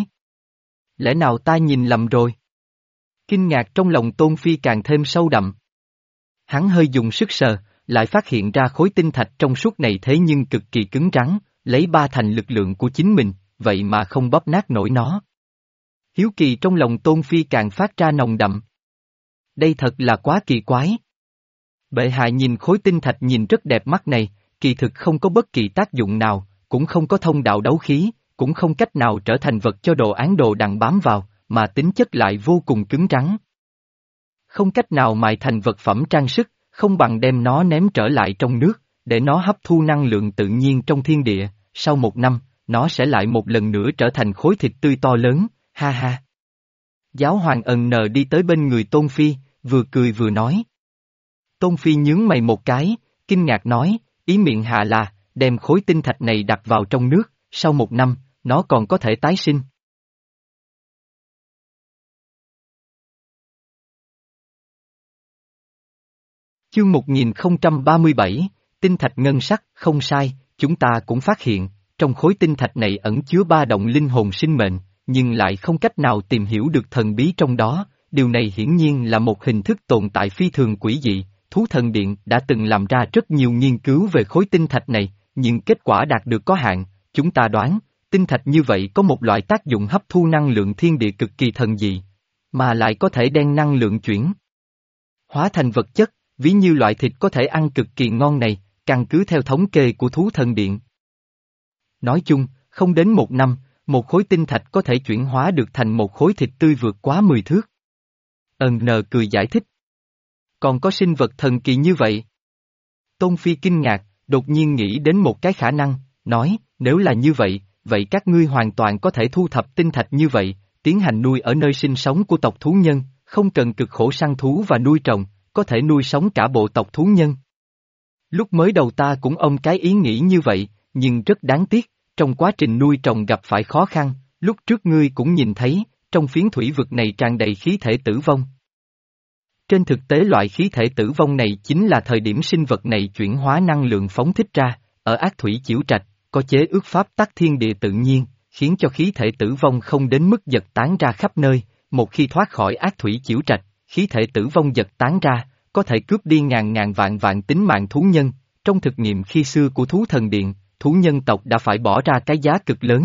Lẽ nào ta nhìn lầm rồi? Kinh ngạc trong lòng Tôn Phi càng thêm sâu đậm. Hắn hơi dùng sức sờ, lại phát hiện ra khối tinh thạch trong suốt này thế nhưng cực kỳ cứng rắn, lấy ba thành lực lượng của chính mình, vậy mà không bóp nát nổi nó. Hiếu kỳ trong lòng Tôn Phi càng phát ra nồng đậm. Đây thật là quá kỳ quái. Bệ hạ nhìn khối tinh thạch nhìn rất đẹp mắt này, kỳ thực không có bất kỳ tác dụng nào, cũng không có thông đạo đấu khí, cũng không cách nào trở thành vật cho đồ án đồ đằng bám vào, mà tính chất lại vô cùng cứng rắn. Không cách nào mài thành vật phẩm trang sức, không bằng đem nó ném trở lại trong nước, để nó hấp thu năng lượng tự nhiên trong thiên địa, sau một năm, nó sẽ lại một lần nữa trở thành khối thịt tươi to lớn, ha ha. Giáo hoàng ẩn nờ đi tới bên người Tôn Phi, vừa cười vừa nói. Tôn Phi nhướng mày một cái, kinh ngạc nói, ý miệng hạ là, đem khối tinh thạch này đặt vào trong nước, sau một năm, nó còn có thể tái sinh. Chương một nghìn không trăm ba mươi bảy, tinh thạch ngân sắc, không sai, chúng ta cũng phát hiện, trong khối tinh thạch này ẩn chứa ba động linh hồn sinh mệnh, nhưng lại không cách nào tìm hiểu được thần bí trong đó, điều này hiển nhiên là một hình thức tồn tại phi thường quỷ dị. Thú Thần Điện đã từng làm ra rất nhiều nghiên cứu về khối tinh thạch này, nhưng kết quả đạt được có hạn, chúng ta đoán, tinh thạch như vậy có một loại tác dụng hấp thu năng lượng thiên địa cực kỳ thần dị, mà lại có thể đem năng lượng chuyển hóa thành vật chất, ví như loại thịt có thể ăn cực kỳ ngon này, căn cứ theo thống kê của Thú Thần Điện. Nói chung, không đến một năm, một khối tinh thạch có thể chuyển hóa được thành một khối thịt tươi vượt quá mười thước. Ân nờ cười giải thích. Còn có sinh vật thần kỳ như vậy? Tôn Phi kinh ngạc, đột nhiên nghĩ đến một cái khả năng, nói, nếu là như vậy, vậy các ngươi hoàn toàn có thể thu thập tinh thạch như vậy, tiến hành nuôi ở nơi sinh sống của tộc thú nhân, không cần cực khổ săn thú và nuôi trồng, có thể nuôi sống cả bộ tộc thú nhân. Lúc mới đầu ta cũng ôm cái ý nghĩ như vậy, nhưng rất đáng tiếc, trong quá trình nuôi trồng gặp phải khó khăn, lúc trước ngươi cũng nhìn thấy, trong phiến thủy vực này tràn đầy khí thể tử vong. Trên thực tế loại khí thể tử vong này chính là thời điểm sinh vật này chuyển hóa năng lượng phóng thích ra, ở ác thủy chiểu trạch, có chế ước pháp tắc thiên địa tự nhiên, khiến cho khí thể tử vong không đến mức giật tán ra khắp nơi, một khi thoát khỏi ác thủy chiểu trạch, khí thể tử vong giật tán ra, có thể cướp đi ngàn ngàn vạn vạn tính mạng thú nhân, trong thực nghiệm khi xưa của Thú Thần Điện, thú nhân tộc đã phải bỏ ra cái giá cực lớn.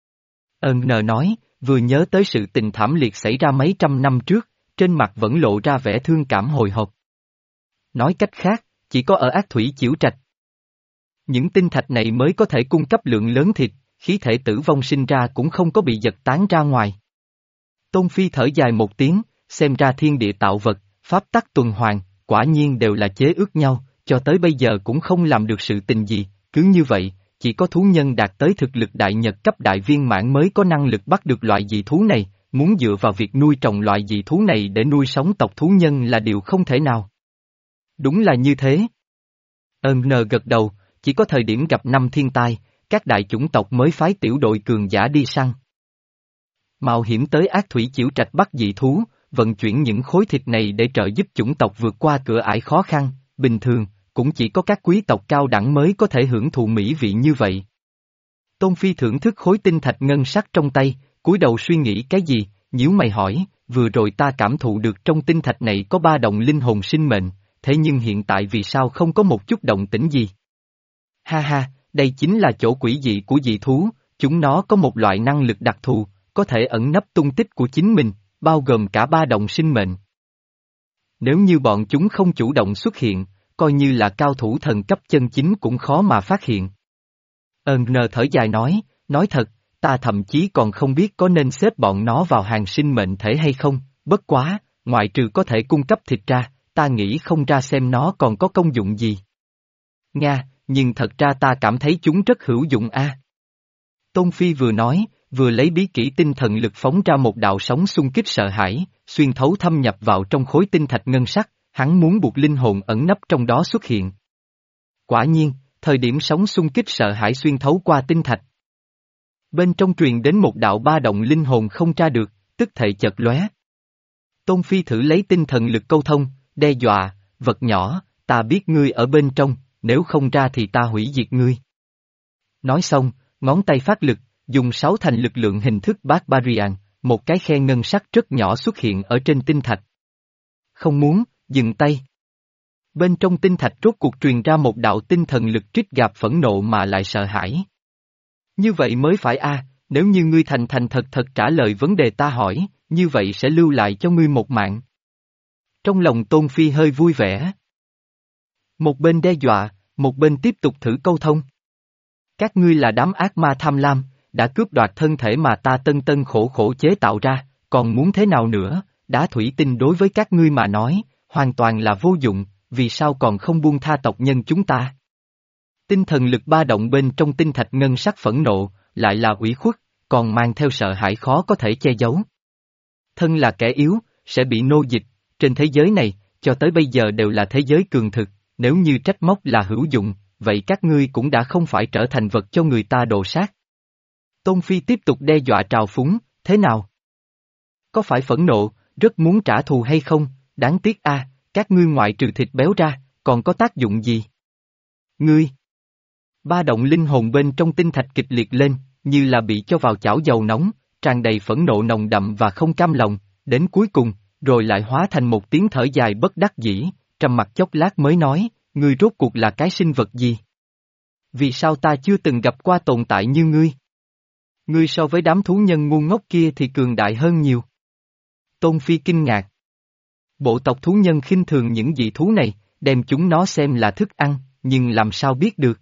Ân nờ nói, vừa nhớ tới sự tình thảm liệt xảy ra mấy trăm năm trước, trên mặt vẫn lộ ra vẻ thương cảm hồi hộp. Nói cách khác, chỉ có ở ác thủy chiểu trạch. Những tinh thạch này mới có thể cung cấp lượng lớn thịt, khí thể tử vong sinh ra cũng không có bị giật tán ra ngoài. Tôn Phi thở dài một tiếng, xem ra thiên địa tạo vật, pháp tắc tuần hoàn, quả nhiên đều là chế ước nhau, cho tới bây giờ cũng không làm được sự tình gì, cứ như vậy, chỉ có thú nhân đạt tới thực lực đại nhật cấp đại viên mãn mới có năng lực bắt được loại dị thú này, muốn dựa vào việc nuôi trồng loại dị thú này để nuôi sống tộc thú nhân là điều không thể nào. Đúng là như thế. Ân nờ gật đầu, chỉ có thời điểm gặp năm thiên tai, các đại chủng tộc mới phái tiểu đội cường giả đi săn. Mạo hiểm tới ác thủy chiểu trạch bắt dị thú, vận chuyển những khối thịt này để trợ giúp chủng tộc vượt qua cửa ải khó khăn, bình thường, cũng chỉ có các quý tộc cao đẳng mới có thể hưởng thụ mỹ vị như vậy. Tôn Phi thưởng thức khối tinh thạch ngân sắc trong tay, cúi đầu suy nghĩ cái gì, nhíu mày hỏi, vừa rồi ta cảm thụ được trong tinh thạch này có ba động linh hồn sinh mệnh, thế nhưng hiện tại vì sao không có một chút động tĩnh gì? Ha ha, đây chính là chỗ quỷ dị của dị thú, chúng nó có một loại năng lực đặc thù, có thể ẩn nấp tung tích của chính mình, bao gồm cả ba động sinh mệnh. Nếu như bọn chúng không chủ động xuất hiện, coi như là cao thủ thần cấp chân chính cũng khó mà phát hiện. Ơn nờ thở dài nói, nói thật, ta thậm chí còn không biết có nên xếp bọn nó vào hàng sinh mệnh thể hay không, bất quá, ngoại trừ có thể cung cấp thịt ra, ta nghĩ không ra xem nó còn có công dụng gì. Nga, nhưng thật ra ta cảm thấy chúng rất hữu dụng a. Tôn Phi vừa nói, vừa lấy bí kỹ tinh thần lực phóng ra một đạo sóng xung kích sợ hãi, xuyên thấu thâm nhập vào trong khối tinh thạch ngân sắc, hắn muốn buộc linh hồn ẩn nấp trong đó xuất hiện. Quả nhiên, thời điểm sóng xung kích sợ hãi xuyên thấu qua tinh thạch. Bên trong truyền đến một đạo ba động linh hồn không tra được, tức thể chợt lóe. Tôn Phi thử lấy tinh thần lực câu thông, đe dọa, vật nhỏ, ta biết ngươi ở bên trong, nếu không ra thì ta hủy diệt ngươi. Nói xong, ngón tay phát lực, dùng sáu thành lực lượng hình thức Barbarian, một cái khe ngân sắc rất nhỏ xuất hiện ở trên tinh thạch. Không muốn, dừng tay. Bên trong tinh thạch rốt cuộc truyền ra một đạo tinh thần lực trích gạp phẫn nộ mà lại sợ hãi. Như vậy mới phải a, nếu như ngươi thành thành thật thật trả lời vấn đề ta hỏi, như vậy sẽ lưu lại cho ngươi một mạng. Trong lòng Tôn Phi hơi vui vẻ. Một bên đe dọa, một bên tiếp tục thử câu thông. Các ngươi là đám ác ma tham lam, đã cướp đoạt thân thể mà ta tân tân khổ khổ chế tạo ra, còn muốn thế nào nữa, đá thủy tinh đối với các ngươi mà nói, hoàn toàn là vô dụng, vì sao còn không buông tha tộc nhân chúng ta? Tinh thần lực ba động bên trong tinh thạch ngân sắc phẫn nộ, lại là ủy khuất, còn mang theo sợ hãi khó có thể che giấu. Thân là kẻ yếu, sẽ bị nô dịch, trên thế giới này, cho tới bây giờ đều là thế giới cường thực, nếu như trách móc là hữu dụng, vậy các ngươi cũng đã không phải trở thành vật cho người ta đồ sát. Tôn Phi tiếp tục đe dọa trào phúng, thế nào? Có phải phẫn nộ, rất muốn trả thù hay không, đáng tiếc a, các ngươi ngoại trừ thịt béo ra, còn có tác dụng gì? Ngươi! Ba động linh hồn bên trong tinh thạch kịch liệt lên, như là bị cho vào chảo dầu nóng, tràn đầy phẫn nộ nồng đậm và không cam lòng, đến cuối cùng, rồi lại hóa thành một tiếng thở dài bất đắc dĩ, trầm mặc chốc lát mới nói, ngươi rốt cuộc là cái sinh vật gì? Vì sao ta chưa từng gặp qua tồn tại như ngươi? Ngươi so với đám thú nhân ngu ngốc kia thì cường đại hơn nhiều. Tôn Phi kinh ngạc. Bộ tộc thú nhân khinh thường những dị thú này, đem chúng nó xem là thức ăn, nhưng làm sao biết được?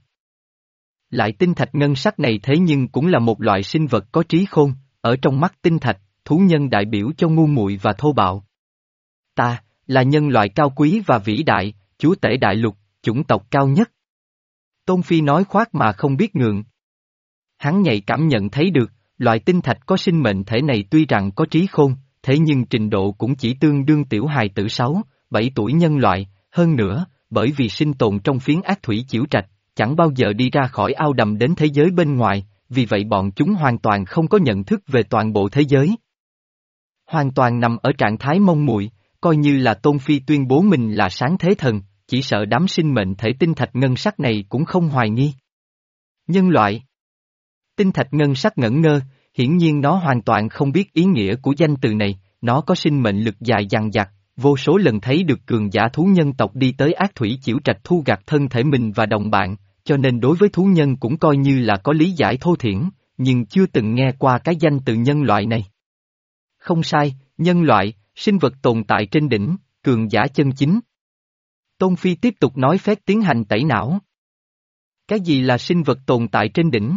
Lại tinh thạch ngân sắc này thế nhưng cũng là một loại sinh vật có trí khôn, ở trong mắt tinh thạch, thú nhân đại biểu cho ngu muội và thô bạo. Ta, là nhân loại cao quý và vĩ đại, chúa tể đại lục, chủng tộc cao nhất. Tôn Phi nói khoác mà không biết ngượng. Hắn nhạy cảm nhận thấy được, loại tinh thạch có sinh mệnh thể này tuy rằng có trí khôn, thế nhưng trình độ cũng chỉ tương đương tiểu hài tử sáu, bảy tuổi nhân loại, hơn nữa, bởi vì sinh tồn trong phiến ác thủy chiểu trạch, chẳng bao giờ đi ra khỏi ao đầm đến thế giới bên ngoài, vì vậy bọn chúng hoàn toàn không có nhận thức về toàn bộ thế giới. Hoàn toàn nằm ở trạng thái mông muội, coi như là Tôn Phi tuyên bố mình là sáng thế thần, chỉ sợ đám sinh mệnh thể tinh thạch ngân sắc này cũng không hoài nghi. Nhân loại. Tinh thạch ngân sắc ngẩn ngơ, hiển nhiên nó hoàn toàn không biết ý nghĩa của danh từ này, nó có sinh mệnh lực dài dằng dặc, vô số lần thấy được cường giả thú nhân tộc đi tới ác thủy chiểu trạch thu gặt thân thể mình và đồng bạn, cho nên đối với thú nhân cũng coi như là có lý giải thô thiển, nhưng chưa từng nghe qua cái danh từ nhân loại này. Không sai, nhân loại, sinh vật tồn tại trên đỉnh, cường giả chân chính. Tôn Phi tiếp tục nói phép tiến hành tẩy não. Cái gì là sinh vật tồn tại trên đỉnh?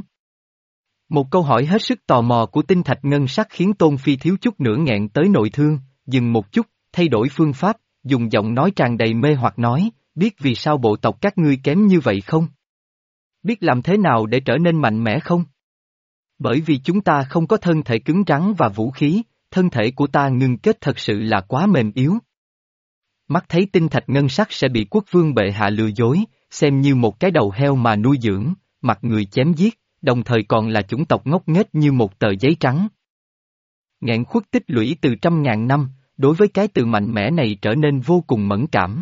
Một câu hỏi hết sức tò mò của tinh thạch ngân sắc khiến Tôn Phi thiếu chút nữa nghẹn tới nội thương, dừng một chút, thay đổi phương pháp, dùng giọng nói tràn đầy mê hoặc nói, biết vì sao bộ tộc các ngươi kém như vậy không? Biết làm thế nào để trở nên mạnh mẽ không? Bởi vì chúng ta không có thân thể cứng rắn và vũ khí, thân thể của ta ngưng kết thật sự là quá mềm yếu. mắt thấy tinh thạch ngân sắc sẽ bị quốc vương bệ hạ lừa dối, xem như một cái đầu heo mà nuôi dưỡng, mặc người chém giết, đồng thời còn là chủng tộc ngốc nghếch như một tờ giấy trắng. Nghẹn khuất tích lũy từ trăm ngàn năm, đối với cái từ mạnh mẽ này trở nên vô cùng mẫn cảm.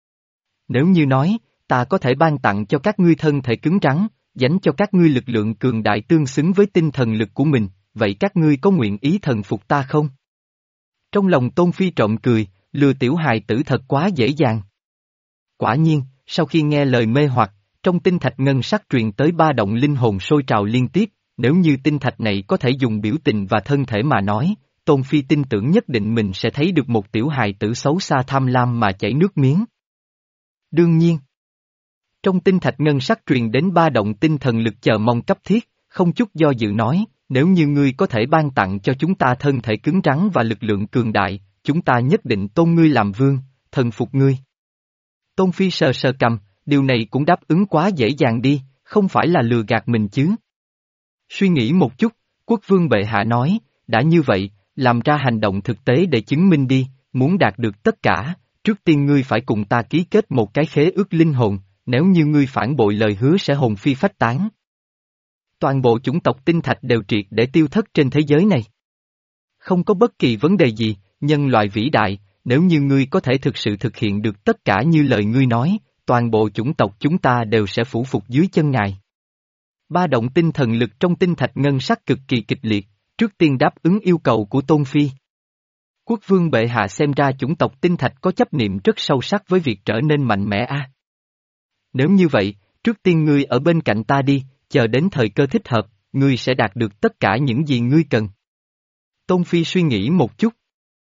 Nếu như nói, ta có thể ban tặng cho các ngươi thân thể cứng rắn, dành cho các ngươi lực lượng cường đại tương xứng với tinh thần lực của mình, vậy các ngươi có nguyện ý thần phục ta không? Trong lòng Tôn Phi trộm cười, lừa tiểu hài tử thật quá dễ dàng. Quả nhiên, sau khi nghe lời mê hoặc, trong tinh thạch ngân sắc truyền tới ba động linh hồn sôi trào liên tiếp, nếu như tinh thạch này có thể dùng biểu tình và thân thể mà nói, Tôn Phi tin tưởng nhất định mình sẽ thấy được một tiểu hài tử xấu xa tham lam mà chảy nước miếng. Đương nhiên, trong tinh thạch ngân sắc truyền đến ba động tinh thần lực chờ mong cấp thiết, không chút do dự nói, nếu như ngươi có thể ban tặng cho chúng ta thân thể cứng rắn và lực lượng cường đại, chúng ta nhất định tôn ngươi làm vương, thần phục ngươi. Tôn Phi sờ sờ cầm, điều này cũng đáp ứng quá dễ dàng đi, không phải là lừa gạt mình chứ. Suy nghĩ một chút, quốc vương bệ hạ nói, đã như vậy, làm ra hành động thực tế để chứng minh đi, muốn đạt được tất cả, trước tiên ngươi phải cùng ta ký kết một cái khế ước linh hồn, nếu như ngươi phản bội lời hứa sẽ hồn phi phách tán. Toàn bộ chủng tộc tinh thạch đều triệt để tiêu thất trên thế giới này. Không có bất kỳ vấn đề gì, nhân loại vĩ đại, nếu như ngươi có thể thực sự thực hiện được tất cả như lời ngươi nói, toàn bộ chủng tộc chúng ta đều sẽ phủ phục dưới chân ngài. Ba động tinh thần lực trong tinh thạch ngân sắc cực kỳ kịch liệt, trước tiên đáp ứng yêu cầu của Tôn Phi. Quốc vương bệ hạ xem ra chủng tộc tinh thạch có chấp niệm rất sâu sắc với việc trở nên mạnh mẽ a. À. Nếu như vậy, trước tiên ngươi ở bên cạnh ta đi, chờ đến thời cơ thích hợp, ngươi sẽ đạt được tất cả những gì ngươi cần. Tôn Phi suy nghĩ một chút.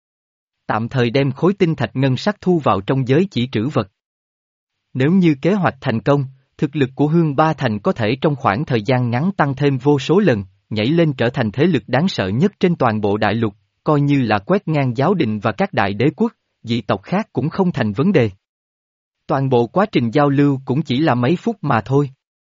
Tạm thời đem khối tinh thạch ngân sắc thu vào trong giới chỉ trữ vật. Nếu như kế hoạch thành công, thực lực của Hương Ba Thành có thể trong khoảng thời gian ngắn tăng thêm vô số lần, nhảy lên trở thành thế lực đáng sợ nhất trên toàn bộ đại lục, coi như là quét ngang giáo đình và các đại đế quốc, dị tộc khác cũng không thành vấn đề. Toàn bộ quá trình giao lưu cũng chỉ là mấy phút mà thôi.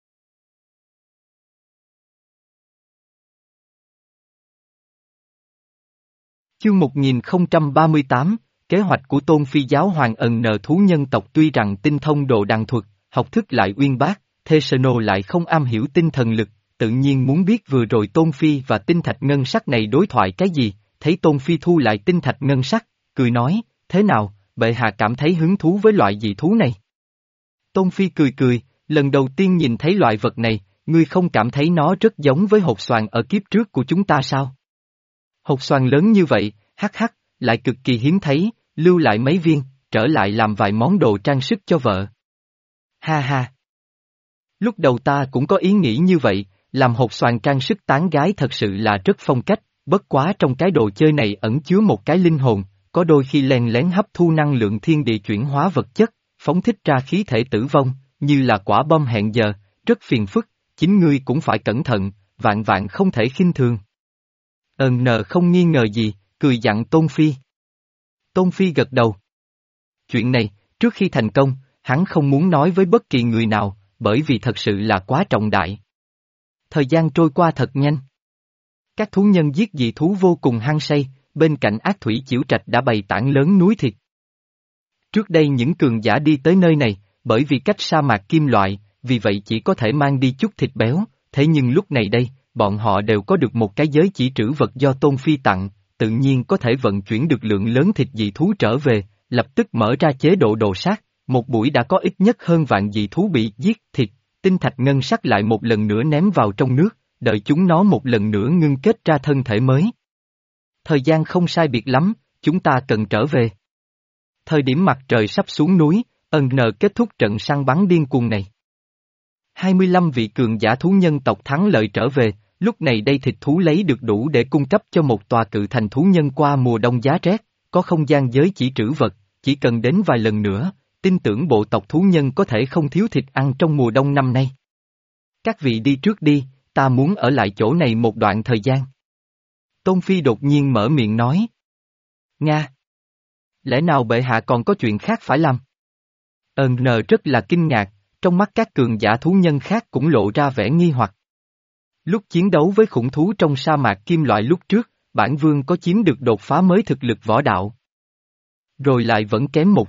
Chương một nghìn không trăm ba mươi tám, kế hoạch của Tôn Phi giáo hoàng ẩn nờ thú nhân tộc tuy rằng tinh thông đồ đằng thuật, học thức lại uyên bác, Thesano lại không am hiểu tinh thần lực, tự nhiên muốn biết vừa rồi Tôn Phi và tinh thạch ngân sắc này đối thoại cái gì, thấy Tôn Phi thu lại tinh thạch ngân sắc, cười nói, thế nào, bệ hạ cảm thấy hứng thú với loại dị thú này. Tôn Phi cười cười, lần đầu tiên nhìn thấy loại vật này, ngươi không cảm thấy nó rất giống với hột xoàn ở kiếp trước của chúng ta sao? Hột xoàn lớn như vậy, hắc hắc, lại cực kỳ hiếm thấy, lưu lại mấy viên, trở lại làm vài món đồ trang sức cho vợ. Ha ha. Lúc đầu ta cũng có ý nghĩ như vậy, làm hột xoàn trang sức tán gái thật sự là rất phong cách, bất quá trong cái đồ chơi này ẩn chứa một cái linh hồn, có đôi khi len lén hấp thu năng lượng thiên địa chuyển hóa vật chất, phóng thích ra khí thể tử vong, như là quả bom hẹn giờ, rất phiền phức, chính ngươi cũng phải cẩn thận, vạn vạn không thể khinh thường. Ờn nờ không nghi ngờ gì, cười dặn Tôn Phi. Tôn Phi gật đầu. Chuyện này, trước khi thành công, hắn không muốn nói với bất kỳ người nào, bởi vì thật sự là quá trọng đại. Thời gian trôi qua thật nhanh. Các thú nhân giết dị thú vô cùng hăng say, bên cạnh ác thủy chiểu trạch đã bày tảng lớn núi thịt. Trước đây những cường giả đi tới nơi này, bởi vì cách sa mạc kim loại, vì vậy chỉ có thể mang đi chút thịt béo, thế nhưng lúc này đây, bọn họ đều có được một cái giới chỉ trữ vật do Tôn Phi tặng, tự nhiên có thể vận chuyển được lượng lớn thịt dị thú trở về, lập tức mở ra chế độ đồ sát, một buổi đã có ít nhất hơn vạn dị thú bị giết thịt, tinh thạch ngân sắc lại một lần nữa ném vào trong nước, đợi chúng nó một lần nữa ngưng kết ra thân thể mới. Thời gian không sai biệt lắm, chúng ta cần trở về. Thời điểm mặt trời sắp xuống núi, ân nờ kết thúc trận săn bắn điên cuồng này. hai mươi lăm vị cường giả thú nhân tộc thắng lợi trở về, lúc này đây thịt thú lấy được đủ để cung cấp cho một tòa cự thành thú nhân qua mùa đông giá rét, có không gian giới chỉ trữ vật, chỉ cần đến vài lần nữa, tin tưởng bộ tộc thú nhân có thể không thiếu thịt ăn trong mùa đông năm nay. Các vị đi trước đi, ta muốn ở lại chỗ này một đoạn thời gian. Tôn Phi đột nhiên mở miệng nói. Nga! Lẽ nào bệ hạ còn có chuyện khác phải làm? Ờn nờ rất là kinh ngạc, trong mắt các cường giả thú nhân khác cũng lộ ra vẻ nghi hoặc. Lúc chiến đấu với khủng thú trong sa mạc kim loại lúc trước, bản vương có chiếm được đột phá mới thực lực võ đạo. Rồi lại vẫn kém một chút,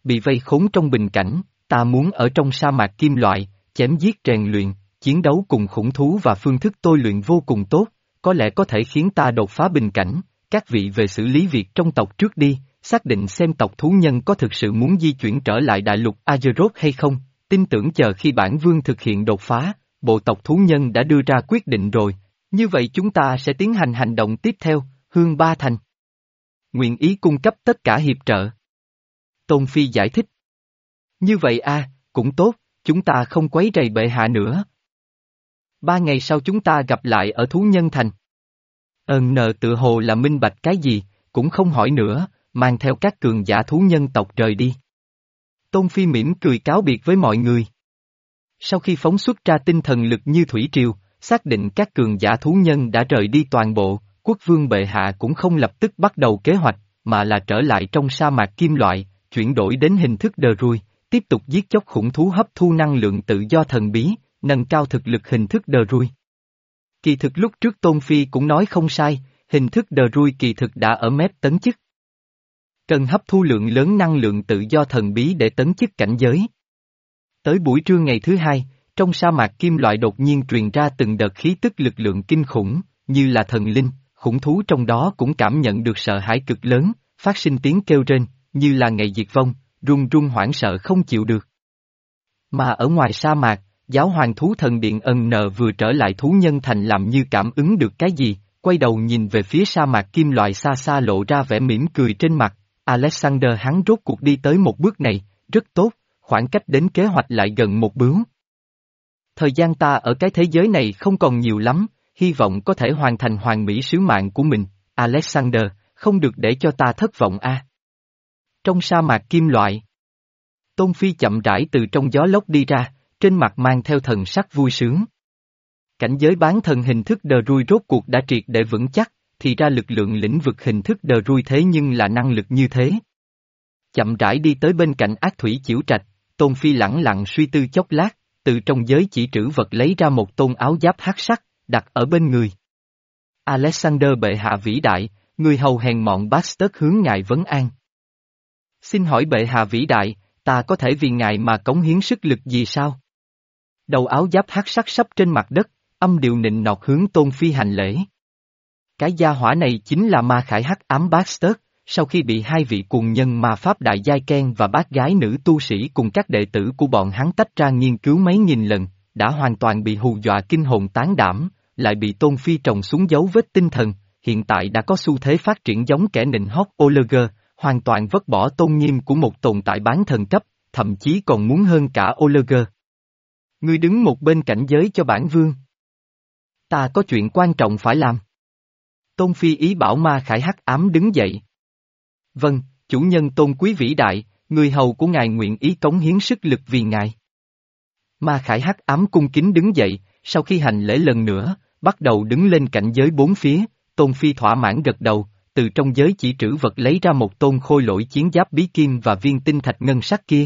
bị vây khốn trong bình cảnh, ta muốn ở trong sa mạc kim loại, chém giết rèn luyện, chiến đấu cùng khủng thú và phương thức tôi luyện vô cùng tốt, có lẽ có thể khiến ta đột phá bình cảnh, các vị về xử lý việc trong tộc trước đi, xác định xem tộc thú nhân có thực sự muốn di chuyển trở lại đại lục Azeroth hay không, tin tưởng chờ khi bản vương thực hiện đột phá, bộ tộc thú nhân đã đưa ra quyết định rồi, như vậy chúng ta sẽ tiến hành hành động tiếp theo, Hương Ba Thành. Nguyện ý cung cấp tất cả hiệp trợ. Tôn Phi giải thích. Như vậy a, cũng tốt, chúng ta không quấy rầy bệ hạ nữa. Ba ngày sau chúng ta gặp lại ở thú nhân thành. Ơn nờ tự hồ là minh bạch cái gì, cũng không hỏi nữa, mang theo các cường giả thú nhân tộc rời đi. Tôn Phi mỉm cười cáo biệt với mọi người. Sau khi phóng xuất ra tinh thần lực như thủy triều, xác định các cường giả thú nhân đã rời đi toàn bộ, quốc vương bệ hạ cũng không lập tức bắt đầu kế hoạch, mà là trở lại trong sa mạc kim loại, chuyển đổi đến hình thức đờ rui, tiếp tục giết chóc khủng thú hấp thu năng lượng tự do thần bí, nâng cao thực lực hình thức đờ rui. Kỳ thực lúc trước Tôn Phi cũng nói không sai, hình thức đờ rui kỳ thực đã ở mép tấn chức. Cần hấp thu lượng lớn năng lượng tự do thần bí để tấn chức cảnh giới. Tới buổi trưa ngày thứ hai, trong sa mạc kim loại đột nhiên truyền ra từng đợt khí tức lực lượng kinh khủng, như là thần linh, khủng thú trong đó cũng cảm nhận được sợ hãi cực lớn, phát sinh tiếng kêu rên, như là ngày diệt vong, run run hoảng sợ không chịu được. Mà ở ngoài sa mạc, giáo hoàng thú thần điện ân nờ vừa trở lại thú nhân thành làm như cảm ứng được cái gì, quay đầu nhìn về phía sa mạc kim loại xa xa lộ ra vẻ mỉm cười trên mặt, Alexander hắn rốt cuộc đi tới một bước này, rất tốt, khoảng cách đến kế hoạch lại gần một bước. Thời gian ta ở cái thế giới này không còn nhiều lắm, hy vọng có thể hoàn thành hoàn mỹ sứ mạng của mình, Alexander, không được để cho ta thất vọng a. Trong sa mạc kim loại, Tôn Phi chậm rãi từ trong gió lốc đi ra, trên mặt mang theo thần sắc vui sướng. Cảnh giới bán thần hình thức đờ rui rốt cuộc đã triệt để vững chắc, thì ra lực lượng lĩnh vực hình thức đờ rui thế nhưng là năng lực như thế. Chậm rãi đi tới bên cạnh ác thủy chiểu trạch, Tôn Phi lẳng lặng suy tư chốc lát, từ trong giới chỉ trữ vật lấy ra một tôn áo giáp hắc sắc, đặt ở bên người. Alexander bệ hạ vĩ đại, người hầu hèn mọn Bastard hướng ngài vấn an. Xin hỏi bệ hạ vĩ đại, ta có thể vì ngài mà cống hiến sức lực gì sao? Đầu áo giáp hắc sắc sắp trên mặt đất, âm điệu nịnh nọt hướng Tôn Phi hành lễ. Cái gia hỏa này chính là ma khải hắc ám Bastard, sau khi bị hai vị cuồng nhân ma pháp đại giai Ken và bác gái nữ tu sĩ cùng các đệ tử của bọn hắn tách ra nghiên cứu mấy nghìn lần, đã hoàn toàn bị hù dọa kinh hồn tán đảm, lại bị Tôn Phi trồng xuống dấu vết tinh thần, hiện tại đã có xu thế phát triển giống kẻ nịnh hót Oliger, hoàn toàn vứt bỏ tôn nghiêm của một tồn tại bán thần cấp, thậm chí còn muốn hơn cả Oliger. Ngươi đứng một bên cảnh giới cho bản vương. Ta có chuyện quan trọng phải làm. Tôn Phi ý bảo ma khải hắc ám đứng dậy. Vâng, chủ nhân tôn quý vĩ đại, người hầu của ngài nguyện ý cống hiến sức lực vì ngài. Ma khải hắc ám cung kính đứng dậy, sau khi hành lễ lần nữa, bắt đầu đứng lên cảnh giới bốn phía, Tôn Phi thỏa mãn gật đầu, từ trong giới chỉ trữ vật lấy ra một tôn khôi lỗi chiến giáp bí kim và viên tinh thạch ngân sắc kia.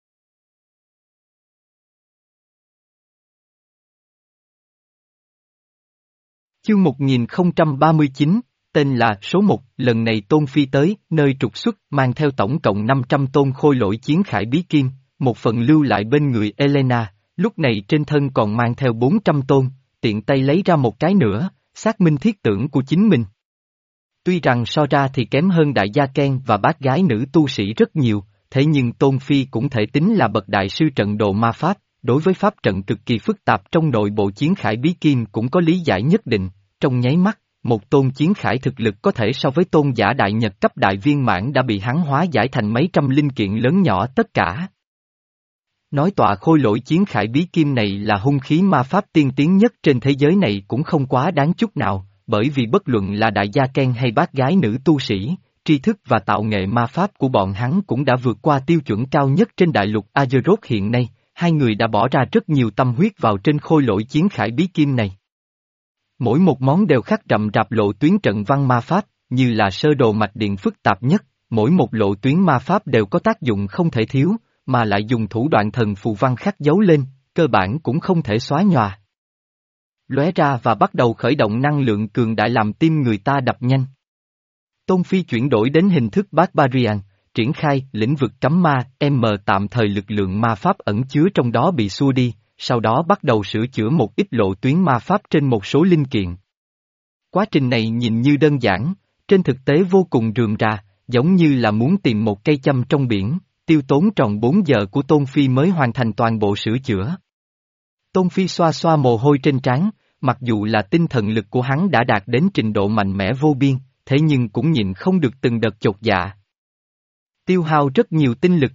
Chương một nghìn không trăm ba mươi chín, tên là số một, lần này Tôn Phi tới, nơi trục xuất, mang theo tổng cộng năm trăm tôn khôi lỗi chiến khải bí kim, một phần lưu lại bên người Elena, lúc này trên thân còn mang theo bốn trăm tôn, tiện tay lấy ra một cái nữa, xác minh thiết tưởng của chính mình. Tuy rằng so ra thì kém hơn đại gia Ken và bác gái nữ tu sĩ rất nhiều, thế nhưng Tôn Phi cũng thể tính là bậc đại sư trận đồ ma pháp, đối với pháp trận cực kỳ phức tạp trong nội bộ chiến khải bí kim cũng có lý giải nhất định, trong nháy mắt, một tôn chiến khải thực lực có thể so với tôn giả đại nhật cấp đại viên mãn đã bị hắn hóa giải thành mấy trăm linh kiện lớn nhỏ tất cả. Nói tọa khôi lỗi chiến khải bí kim này là hung khí ma pháp tiên tiến nhất trên thế giới này cũng không quá đáng chút nào, bởi vì bất luận là đại gia Ken hay bác gái nữ tu sĩ, tri thức và tạo nghệ ma pháp của bọn hắn cũng đã vượt qua tiêu chuẩn cao nhất trên đại lục Azeroth hiện nay, hai người đã bỏ ra rất nhiều tâm huyết vào trên khôi lỗi chiến khải bí kim này. Mỗi một món đều khắc rậm rạp lộ tuyến trận văn ma pháp, như là sơ đồ mạch điện phức tạp nhất, mỗi một lộ tuyến ma pháp đều có tác dụng không thể thiếu, mà lại dùng thủ đoạn thần phù văn khắc dấu lên, cơ bản cũng không thể xóa nhòa. Lóe ra và bắt đầu khởi động năng lượng cường đại làm tim người ta đập nhanh. Tôn Phi chuyển đổi đến hình thức Barbarian, triển khai lĩnh vực cấm ma, M tạm thời lực lượng ma pháp ẩn chứa trong đó bị xua đi, sau đó bắt đầu sửa chữa một ít lộ tuyến ma pháp trên một số linh kiện. Quá trình này nhìn như đơn giản, trên thực tế vô cùng rườm rà, giống như là muốn tìm một cây châm trong biển, tiêu tốn tròn bốn giờ của Tôn Phi mới hoàn thành toàn bộ sửa chữa. Tôn Phi xoa xoa mồ hôi trên trán, mặc dù là tinh thần lực của hắn đã đạt đến trình độ mạnh mẽ vô biên, thế nhưng cũng nhịn không được từng đợt chột dạ. Tiêu hao rất nhiều tinh lực.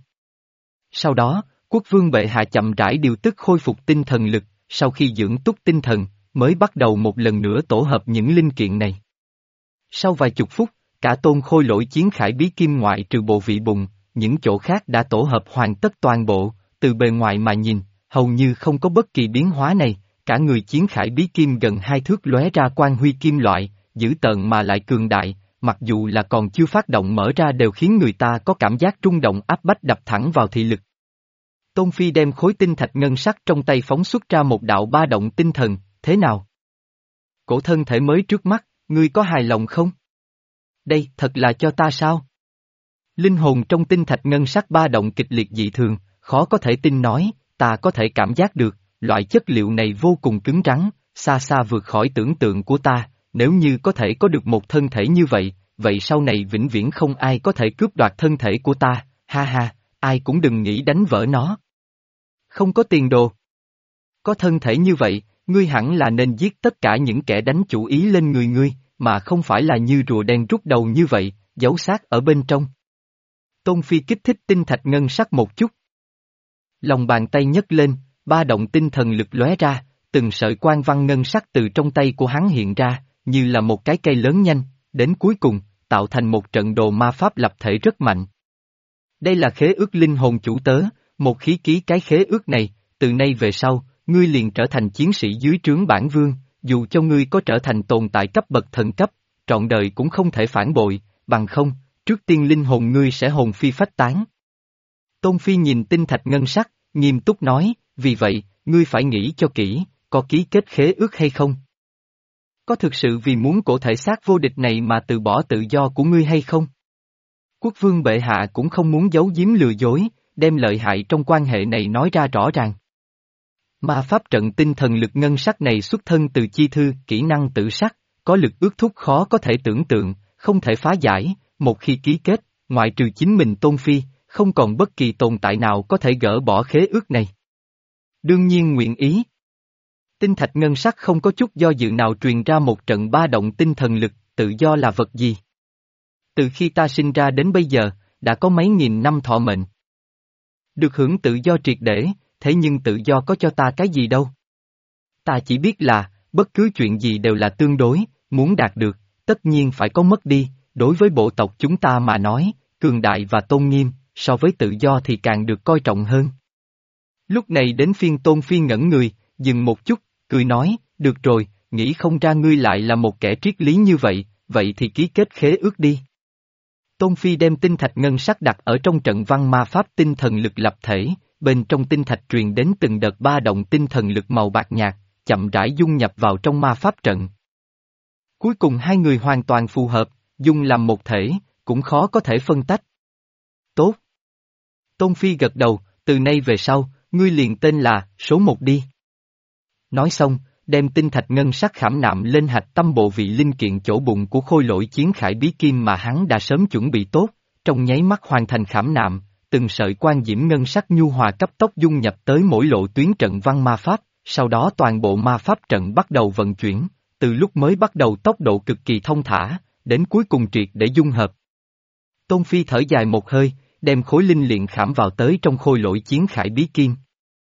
Sau đó, quốc vương bệ hạ chậm rãi điều tức khôi phục tinh thần lực, sau khi dưỡng túc tinh thần, mới bắt đầu một lần nữa tổ hợp những linh kiện này. Sau vài chục phút, cả tôn khôi lỗi chiến khải bí kim ngoại trừ bộ vị bụng, những chỗ khác đã tổ hợp hoàn tất toàn bộ, từ bề ngoài mà nhìn, hầu như không có bất kỳ biến hóa này, cả người chiến khải bí kim gần hai thước lóe ra quang huy kim loại, dữ tợn mà lại cường đại, mặc dù là còn chưa phát động mở ra đều khiến người ta có cảm giác rung động áp bách đập thẳng vào thị lực. Tôn Phi đem khối tinh thạch ngân sắc trong tay phóng xuất ra một đạo ba động tinh thần, thế nào? Cổ thân thể mới trước mắt, ngươi có hài lòng không? Đây thật là cho ta sao? Linh hồn trong tinh thạch ngân sắc ba động kịch liệt dị thường, khó có thể tin nói, ta có thể cảm giác được, loại chất liệu này vô cùng cứng rắn, xa xa vượt khỏi tưởng tượng của ta, nếu như có thể có được một thân thể như vậy, vậy sau này vĩnh viễn không ai có thể cướp đoạt thân thể của ta, ha ha, ai cũng đừng nghĩ đánh vỡ nó. Không có tiền đồ. Có thân thể như vậy, ngươi hẳn là nên giết tất cả những kẻ đánh chủ ý lên người ngươi, mà không phải là như rùa đen rút đầu như vậy, giấu xác ở bên trong. Tôn Phi kích thích tinh thạch ngân sắc một chút. Lòng bàn tay nhấc lên, ba động tinh thần lực lóe ra, từng sợi quang văn ngân sắc từ trong tay của hắn hiện ra, như là một cái cây lớn nhanh, đến cuối cùng, tạo thành một trận đồ ma pháp lập thể rất mạnh. Đây là khế ước linh hồn chủ tớ, một khí ký cái khế ước này, từ nay về sau, ngươi liền trở thành chiến sĩ dưới trướng bản vương, dù cho ngươi có trở thành tồn tại cấp bậc thần cấp, trọn đời cũng không thể phản bội, bằng không, trước tiên linh hồn ngươi sẽ hồn phi phách tán. Tôn Phi nhìn tinh thạch ngân sắc, nghiêm túc nói, vì vậy, ngươi phải nghĩ cho kỹ, có ký kết khế ước hay không? Có thực sự vì muốn cổ thể xác vô địch này mà từ bỏ tự do của ngươi hay không? Quốc vương bệ hạ cũng không muốn giấu giếm lừa dối, đem lợi hại trong quan hệ này nói ra rõ ràng. Ma pháp trận tinh thần lực ngân sắc này xuất thân từ chi thư, kỹ năng tử sắc, có lực ước thúc khó có thể tưởng tượng, không thể phá giải, một khi ký kết, ngoại trừ chính mình Tôn Phi, không còn bất kỳ tồn tại nào có thể gỡ bỏ khế ước này. Đương nhiên nguyện ý. Tinh thạch ngân sắc không có chút do dự nào truyền ra một trận ba động tinh thần lực, tự do là vật gì? Từ khi ta sinh ra đến bây giờ, đã có mấy nghìn năm thọ mệnh. Được hưởng tự do triệt để, thế nhưng tự do có cho ta cái gì đâu? Ta chỉ biết là, bất cứ chuyện gì đều là tương đối, muốn đạt được, tất nhiên phải có mất đi, đối với bộ tộc chúng ta mà nói, cường đại và tôn nghiêm, so với tự do thì càng được coi trọng hơn. Lúc này đến phiên Tôn Phi ngẩn người, dừng một chút, cười nói, được rồi, nghĩ không ra ngươi lại là một kẻ triết lý như vậy, vậy thì ký kết khế ước đi. Tôn Phi đem tinh thạch ngân sắc đặt ở trong trận văn ma pháp tinh thần lực lập thể, bên trong tinh thạch truyền đến từng đợt ba động tinh thần lực màu bạc nhạt, chậm rãi dung nhập vào trong ma pháp trận. Cuối cùng hai người hoàn toàn phù hợp, dung làm một thể, cũng khó có thể phân tách. Tốt. Tôn Phi gật đầu, từ nay về sau, ngươi liền tên là, số một đi. Nói xong, đem tinh thạch ngân sắc khảm nạm lên hạch tâm bộ vị linh kiện chỗ bụng của khôi lỗi chiến khải bí kim mà hắn đã sớm chuẩn bị tốt, trong nháy mắt hoàn thành khảm nạm, từng sợi quan diễm ngân sắc nhu hòa cấp tốc dung nhập tới mỗi lộ tuyến trận văn ma pháp, sau đó toàn bộ ma pháp trận bắt đầu vận chuyển, từ lúc mới bắt đầu tốc độ cực kỳ thông thả, đến cuối cùng triệt để dung hợp. Tôn Phi thở dài một hơi, đem khối linh liền khảm vào tới trong khôi lỗi chiến khải bí kim.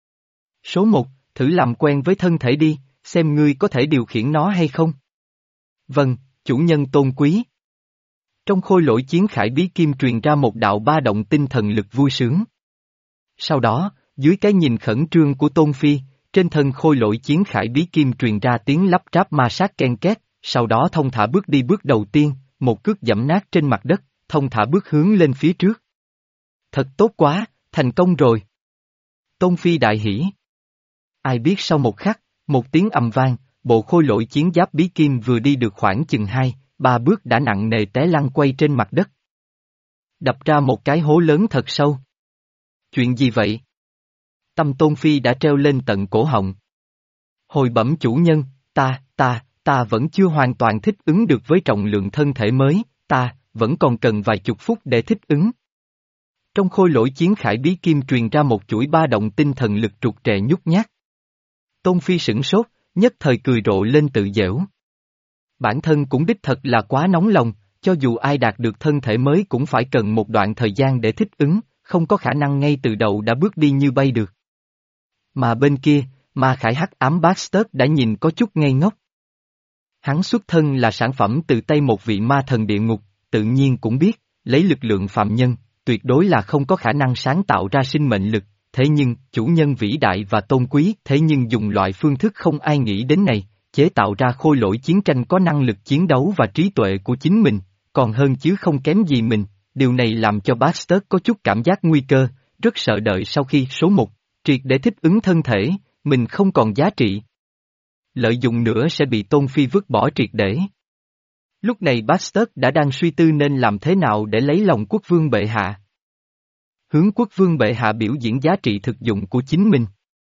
Số một, thử làm quen với thân thể đi, xem ngươi có thể điều khiển nó hay không. Vâng, chủ nhân tôn quý. Trong khôi lỗi chiến khải bí kim truyền ra một đạo ba động tinh thần lực vui sướng. Sau đó, dưới cái nhìn khẩn trương của Tôn Phi, trên thân khôi lỗi chiến khải bí kim truyền ra tiếng lắp ráp ma sát ken két, sau đó thông thả bước đi bước đầu tiên, một cước giẫm nát trên mặt đất, thông thả bước hướng lên phía trước. Thật tốt quá, thành công rồi. Tôn Phi đại hỉ. Ai biết sau một khắc, một tiếng ầm vang, bộ khôi lỗi chiến giáp bí kim vừa đi được khoảng chừng hai, ba bước đã nặng nề té lăn quay trên mặt đất. Đập ra một cái hố lớn thật sâu. Chuyện gì vậy? Tâm Tôn Phi đã treo lên tận cổ họng. Hồi bẩm chủ nhân, ta, ta, ta vẫn chưa hoàn toàn thích ứng được với trọng lượng thân thể mới, ta, vẫn còn cần vài chục phút để thích ứng. Trong khôi lỗi chiến khải bí kim truyền ra một chuỗi ba động tinh thần lực trục trệ nhút nhát. Tôn Phi sửng sốt, nhất thời cười rộ lên tự giễu. Bản thân cũng đích thật là quá nóng lòng, cho dù ai đạt được thân thể mới cũng phải cần một đoạn thời gian để thích ứng, không có khả năng ngay từ đầu đã bước đi như bay được. Mà bên kia, Ma Khải hắc ám Baxter đã nhìn có chút ngây ngốc. Hắn xuất thân là sản phẩm từ tay một vị ma thần địa ngục, tự nhiên cũng biết, lấy lực lượng phạm nhân, tuyệt đối là không có khả năng sáng tạo ra sinh mệnh lực, thế nhưng, chủ nhân vĩ đại và tôn quý thế nhưng dùng loại phương thức không ai nghĩ đến này, chế tạo ra khôi lỗi chiến tranh có năng lực chiến đấu và trí tuệ của chính mình, còn hơn chứ không kém gì mình, điều này làm cho Baxter có chút cảm giác nguy cơ, rất sợ đợi sau khi số một, triệt để thích ứng thân thể, mình không còn giá trị. Lợi dụng nữa sẽ bị Tôn Phi vứt bỏ triệt để. Lúc này Baxter đã đang suy tư nên làm thế nào để lấy lòng quốc vương bệ hạ. Hướng quốc vương bệ hạ biểu diễn giá trị thực dụng của chính mình.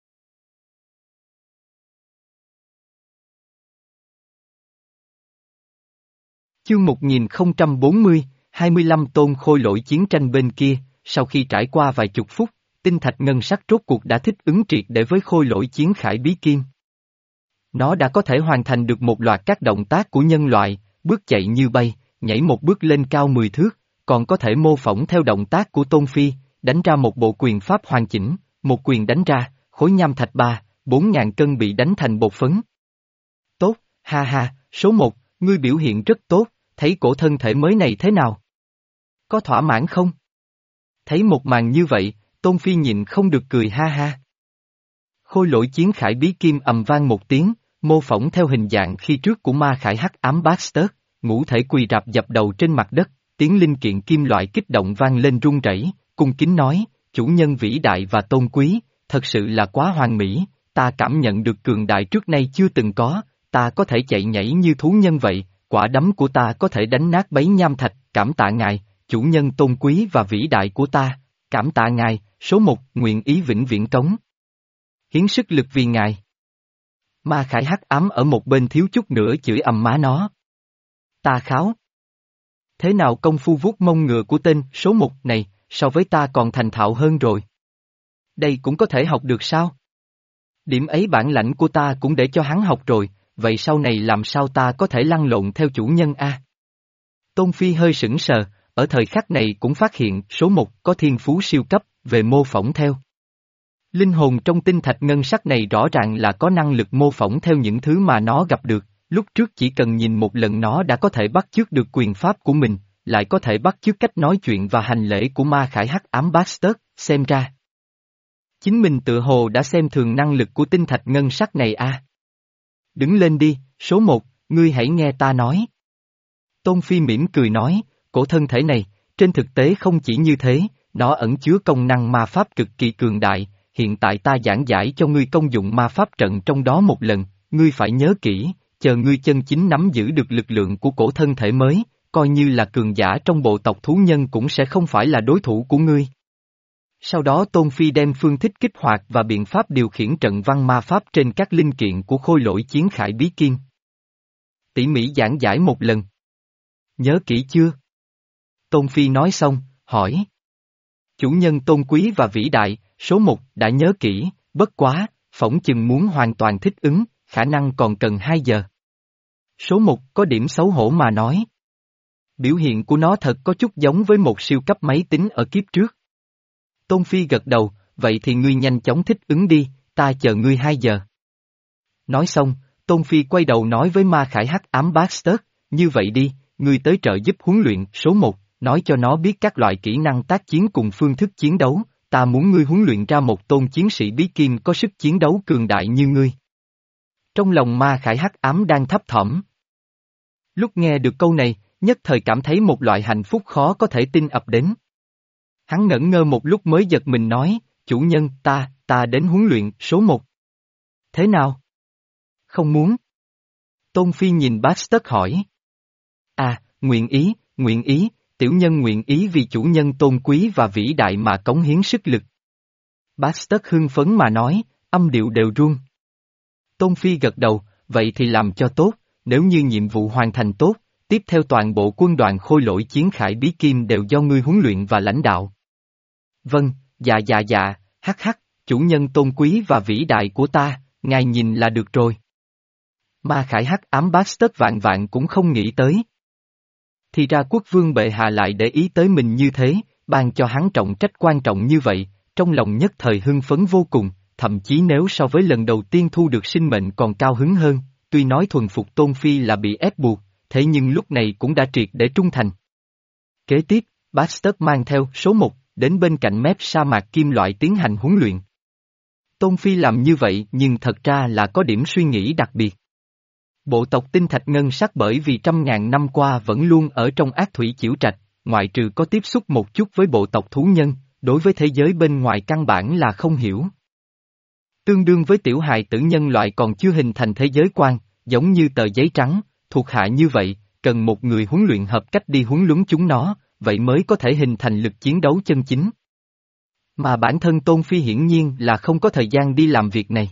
Chương một nghìn không trăm bốn mươi, hai mươi lăm tôn khôi lỗi chiến tranh bên kia, sau khi trải qua vài chục phút, tinh thạch ngân sắc rốt cuộc đã thích ứng triệt để với khôi lỗi chiến khải bí kim. Nó đã có thể hoàn thành được một loạt các động tác của nhân loại, bước chạy như bay, nhảy một bước lên cao mười thước, còn có thể mô phỏng theo động tác của Tôn Phi, đánh ra một bộ quyền pháp hoàn chỉnh, một quyền đánh ra, khối nham thạch ba, bốn ngàn cân bị đánh thành bột phấn. Tốt, ha ha, số một, ngươi biểu hiện rất tốt, thấy cổ thân thể mới này thế nào? Có thỏa mãn không? Thấy một màn như vậy, Tôn Phi nhịn không được cười ha ha. Khôi lỗi chiến khải bí kim ầm vang một tiếng, mô phỏng theo hình dạng khi trước của ma khải hắc ám Baxter, ngũ thể quỳ rạp dập đầu trên mặt đất, tiếng linh kiện kim loại kích động vang lên rung rẩy, cung kính nói, chủ nhân vĩ đại và tôn quý, thật sự là quá hoàn mỹ, ta cảm nhận được cường đại trước nay chưa từng có, ta có thể chạy nhảy như thú nhân vậy, quả đấm của ta có thể đánh nát bấy nham thạch, cảm tạ ngài, chủ nhân tôn quý và vĩ đại của ta, cảm tạ ngài, số một, nguyện ý vĩnh viễn cống. Hiến sức lực vì ngài. Ma khải hắc ám ở một bên thiếu chút nữa chửi ầm má nó. Ta kháo. Thế nào công phu vuốt mông ngựa của tên số một này, so với ta còn thành thạo hơn rồi. Đây cũng có thể học được sao? Điểm ấy bản lãnh của ta cũng để cho hắn học rồi, vậy sau này làm sao ta có thể lăn lộn theo chủ nhân a? Tôn Phi hơi sững sờ, ở thời khắc này cũng phát hiện số một có thiên phú siêu cấp, về mô phỏng theo. Linh hồn trong tinh thạch ngân sắc này rõ ràng là có năng lực mô phỏng theo những thứ mà nó gặp được, lúc trước chỉ cần nhìn một lần nó đã có thể bắt chước được quyền pháp của mình, lại có thể bắt chước cách nói chuyện và hành lễ của ma khải hắc ám Baxter, xem ra. Chính mình tự hồ đã xem thường năng lực của tinh thạch ngân sắc này a. Đứng lên đi, số một, ngươi hãy nghe ta nói. Tôn Phi mỉm cười nói, cổ thân thể này, trên thực tế không chỉ như thế, nó ẩn chứa công năng ma pháp cực kỳ cường đại, hiện tại ta giảng giải cho ngươi công dụng ma pháp trận trong đó một lần, ngươi phải nhớ kỹ, chờ ngươi chân chính nắm giữ được lực lượng của cổ thân thể mới, coi như là cường giả trong bộ tộc thú nhân cũng sẽ không phải là đối thủ của ngươi. Sau đó Tôn Phi đem phương thức kích hoạt và biện pháp điều khiển trận văn ma pháp trên các linh kiện của khôi lỗi chiến khải bí kim. Tỉ mỉ giảng giải một lần. Nhớ kỹ chưa? Tôn Phi nói xong, hỏi. Chủ nhân tôn quý và vĩ đại, số một đã nhớ kỹ, bất quá, phỏng chừng muốn hoàn toàn thích ứng, khả năng còn cần hai giờ. Số một có điểm xấu hổ mà nói. Biểu hiện của nó thật có chút giống với một siêu cấp máy tính ở kiếp trước. Tôn Phi gật đầu, vậy thì ngươi nhanh chóng thích ứng đi, ta chờ ngươi hai giờ. Nói xong, Tôn Phi quay đầu nói với ma khải hắc ám Baxter, như vậy đi, ngươi tới trợ giúp huấn luyện số một, nói cho nó biết các loại kỹ năng tác chiến cùng phương thức chiến đấu, ta muốn ngươi huấn luyện ra một tôn chiến sĩ bí kim có sức chiến đấu cường đại như ngươi. Trong lòng ma khải hắc ám đang thấp thỏm. Lúc nghe được câu này, nhất thời cảm thấy một loại hạnh phúc khó có thể tin ập đến. Hắn ngẩn ngơ một lúc mới giật mình nói, chủ nhân, ta, ta đến huấn luyện số một. Thế nào? Không muốn. Tôn Phi nhìn Baxter hỏi. À, nguyện ý, nguyện ý, Tiểu nhân nguyện ý vì chủ nhân tôn quý và vĩ đại mà cống hiến sức lực. Bastet hưng phấn mà nói, âm điệu đều run. Tôn Phi gật đầu, vậy thì làm cho tốt, nếu như nhiệm vụ hoàn thành tốt, tiếp theo toàn bộ quân đoàn khôi lỗi chiến khải bí kim đều do ngươi huấn luyện và lãnh đạo. Vâng, dạ dạ dạ, hắc hắc, chủ nhân tôn quý và vĩ đại của ta, ngài nhìn là được rồi. Ma Khải hắc ám Bastet vạn vạn cũng không nghĩ tới. Thì ra quốc vương bệ hạ lại để ý tới mình như thế, ban cho hắn trọng trách quan trọng như vậy, trong lòng nhất thời hưng phấn vô cùng, thậm chí nếu so với lần đầu tiên thu được sinh mệnh còn cao hứng hơn, tuy nói thuần phục Tôn Phi là bị ép buộc, thế nhưng lúc này cũng đã triệt để trung thành. Kế tiếp, Bastet mang theo số một, đến bên cạnh mép sa mạc kim loại tiến hành huấn luyện. Tôn Phi làm như vậy nhưng thật ra là có điểm suy nghĩ đặc biệt. Bộ tộc tinh thạch ngân sắc bởi vì trăm ngàn năm qua vẫn luôn ở trong ác thủy chiểu trạch, ngoại trừ có tiếp xúc một chút với bộ tộc thú nhân, đối với thế giới bên ngoài căn bản là không hiểu. Tương đương với tiểu hài tử nhân loại còn chưa hình thành thế giới quan, giống như tờ giấy trắng, thuộc hạ như vậy, cần một người huấn luyện hợp cách đi huấn luyện chúng nó, vậy mới có thể hình thành lực chiến đấu chân chính. Mà bản thân Tôn Phi hiển nhiên là không có thời gian đi làm việc này.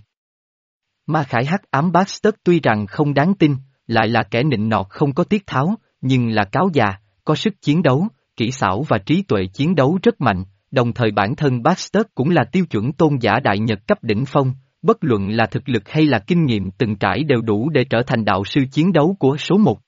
Ma Khải hắc ám Bastet tuy rằng không đáng tin, lại là kẻ nịnh nọt không có tiết tháo, nhưng là cáo già, có sức chiến đấu, kỹ xảo và trí tuệ chiến đấu rất mạnh, đồng thời bản thân Bastet cũng là tiêu chuẩn tôn giả đại nhật cấp đỉnh phong, bất luận là thực lực hay là kinh nghiệm từng trải đều đủ để trở thành đạo sư chiến đấu của số một.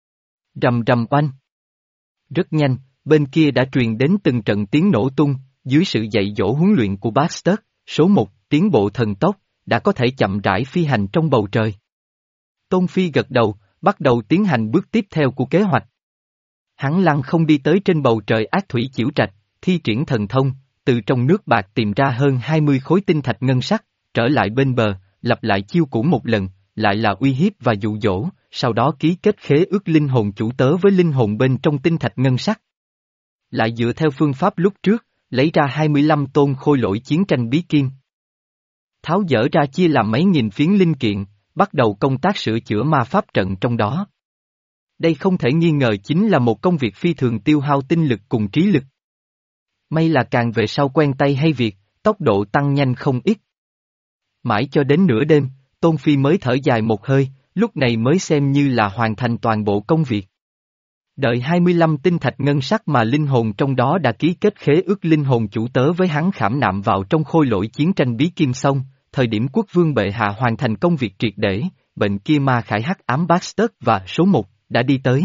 Rầm rầm oanh. Rất nhanh, bên kia đã truyền đến từng trận tiếng nổ tung, dưới sự dạy dỗ huấn luyện của Bastet, số một, tiến bộ thần tốc, đã có thể chậm rãi phi hành trong bầu trời. Tôn Phi gật đầu, bắt đầu tiến hành bước tiếp theo của kế hoạch. Hắn lăng không đi tới trên bầu trời ác thủy chiểu trạch, thi triển thần thông, từ trong nước bạc tìm ra hơn hai mươi khối tinh thạch ngân sắc, trở lại bên bờ, lặp lại chiêu cũ một lần, lại là uy hiếp và dụ dỗ, sau đó ký kết khế ước linh hồn chủ tớ với linh hồn bên trong tinh thạch ngân sắc. Lại dựa theo phương pháp lúc trước, lấy ra hai mươi lăm tôn khôi lỗi chiến tranh bí kim. Tháo dỡ ra chia làm mấy nghìn phiến linh kiện, bắt đầu công tác sửa chữa ma pháp trận trong đó. Đây không thể nghi ngờ chính là một công việc phi thường tiêu hao tinh lực cùng trí lực. May là càng về sau quen tay hay việc, tốc độ tăng nhanh không ít. Mãi cho đến nửa đêm, Tôn Phi mới thở dài một hơi, lúc này mới xem như là hoàn thành toàn bộ công việc. Đợi hai mươi lăm tinh thạch ngân sắc mà linh hồn trong đó đã ký kết khế ước linh hồn chủ tớ với hắn khảm nạm vào trong khôi lỗi chiến tranh bí kim xong, thời điểm quốc vương bệ hạ hoàn thành công việc triệt để, bệnh kia Ma Khải hắc ám Bastet và số một đã đi tới.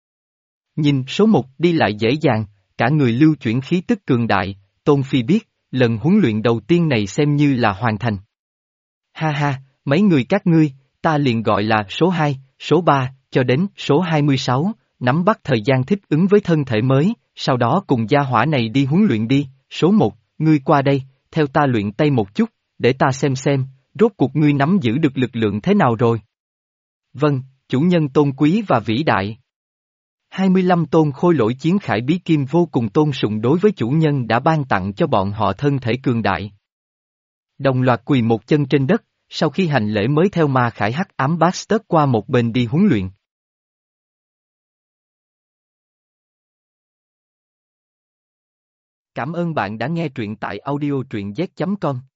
Nhìn số một đi lại dễ dàng, cả người lưu chuyển khí tức cường đại, Tôn Phi biết, lần huấn luyện đầu tiên này xem như là hoàn thành. Ha ha, mấy người các ngươi, ta liền gọi là số hai, số ba, cho đến số hai mươi sáu, nắm bắt thời gian thích ứng với thân thể mới, sau đó cùng gia hỏa này đi huấn luyện đi, số một, ngươi qua đây, theo ta luyện tay một chút, để ta xem xem, rốt cuộc ngươi nắm giữ được lực lượng thế nào rồi. Vâng, chủ nhân tôn quý và vĩ đại. hai mươi lăm tôn khôi lỗi chiến khải bí kim vô cùng tôn sùng đối với chủ nhân đã ban tặng cho bọn họ thân thể cường đại. Đồng loạt quỳ một chân trên đất, sau khi hành lễ mới theo Ma Khải hắc ám Bastet qua một bên đi huấn luyện. Cảm ơn bạn đã nghe truyện tại audio truyện z chấm com.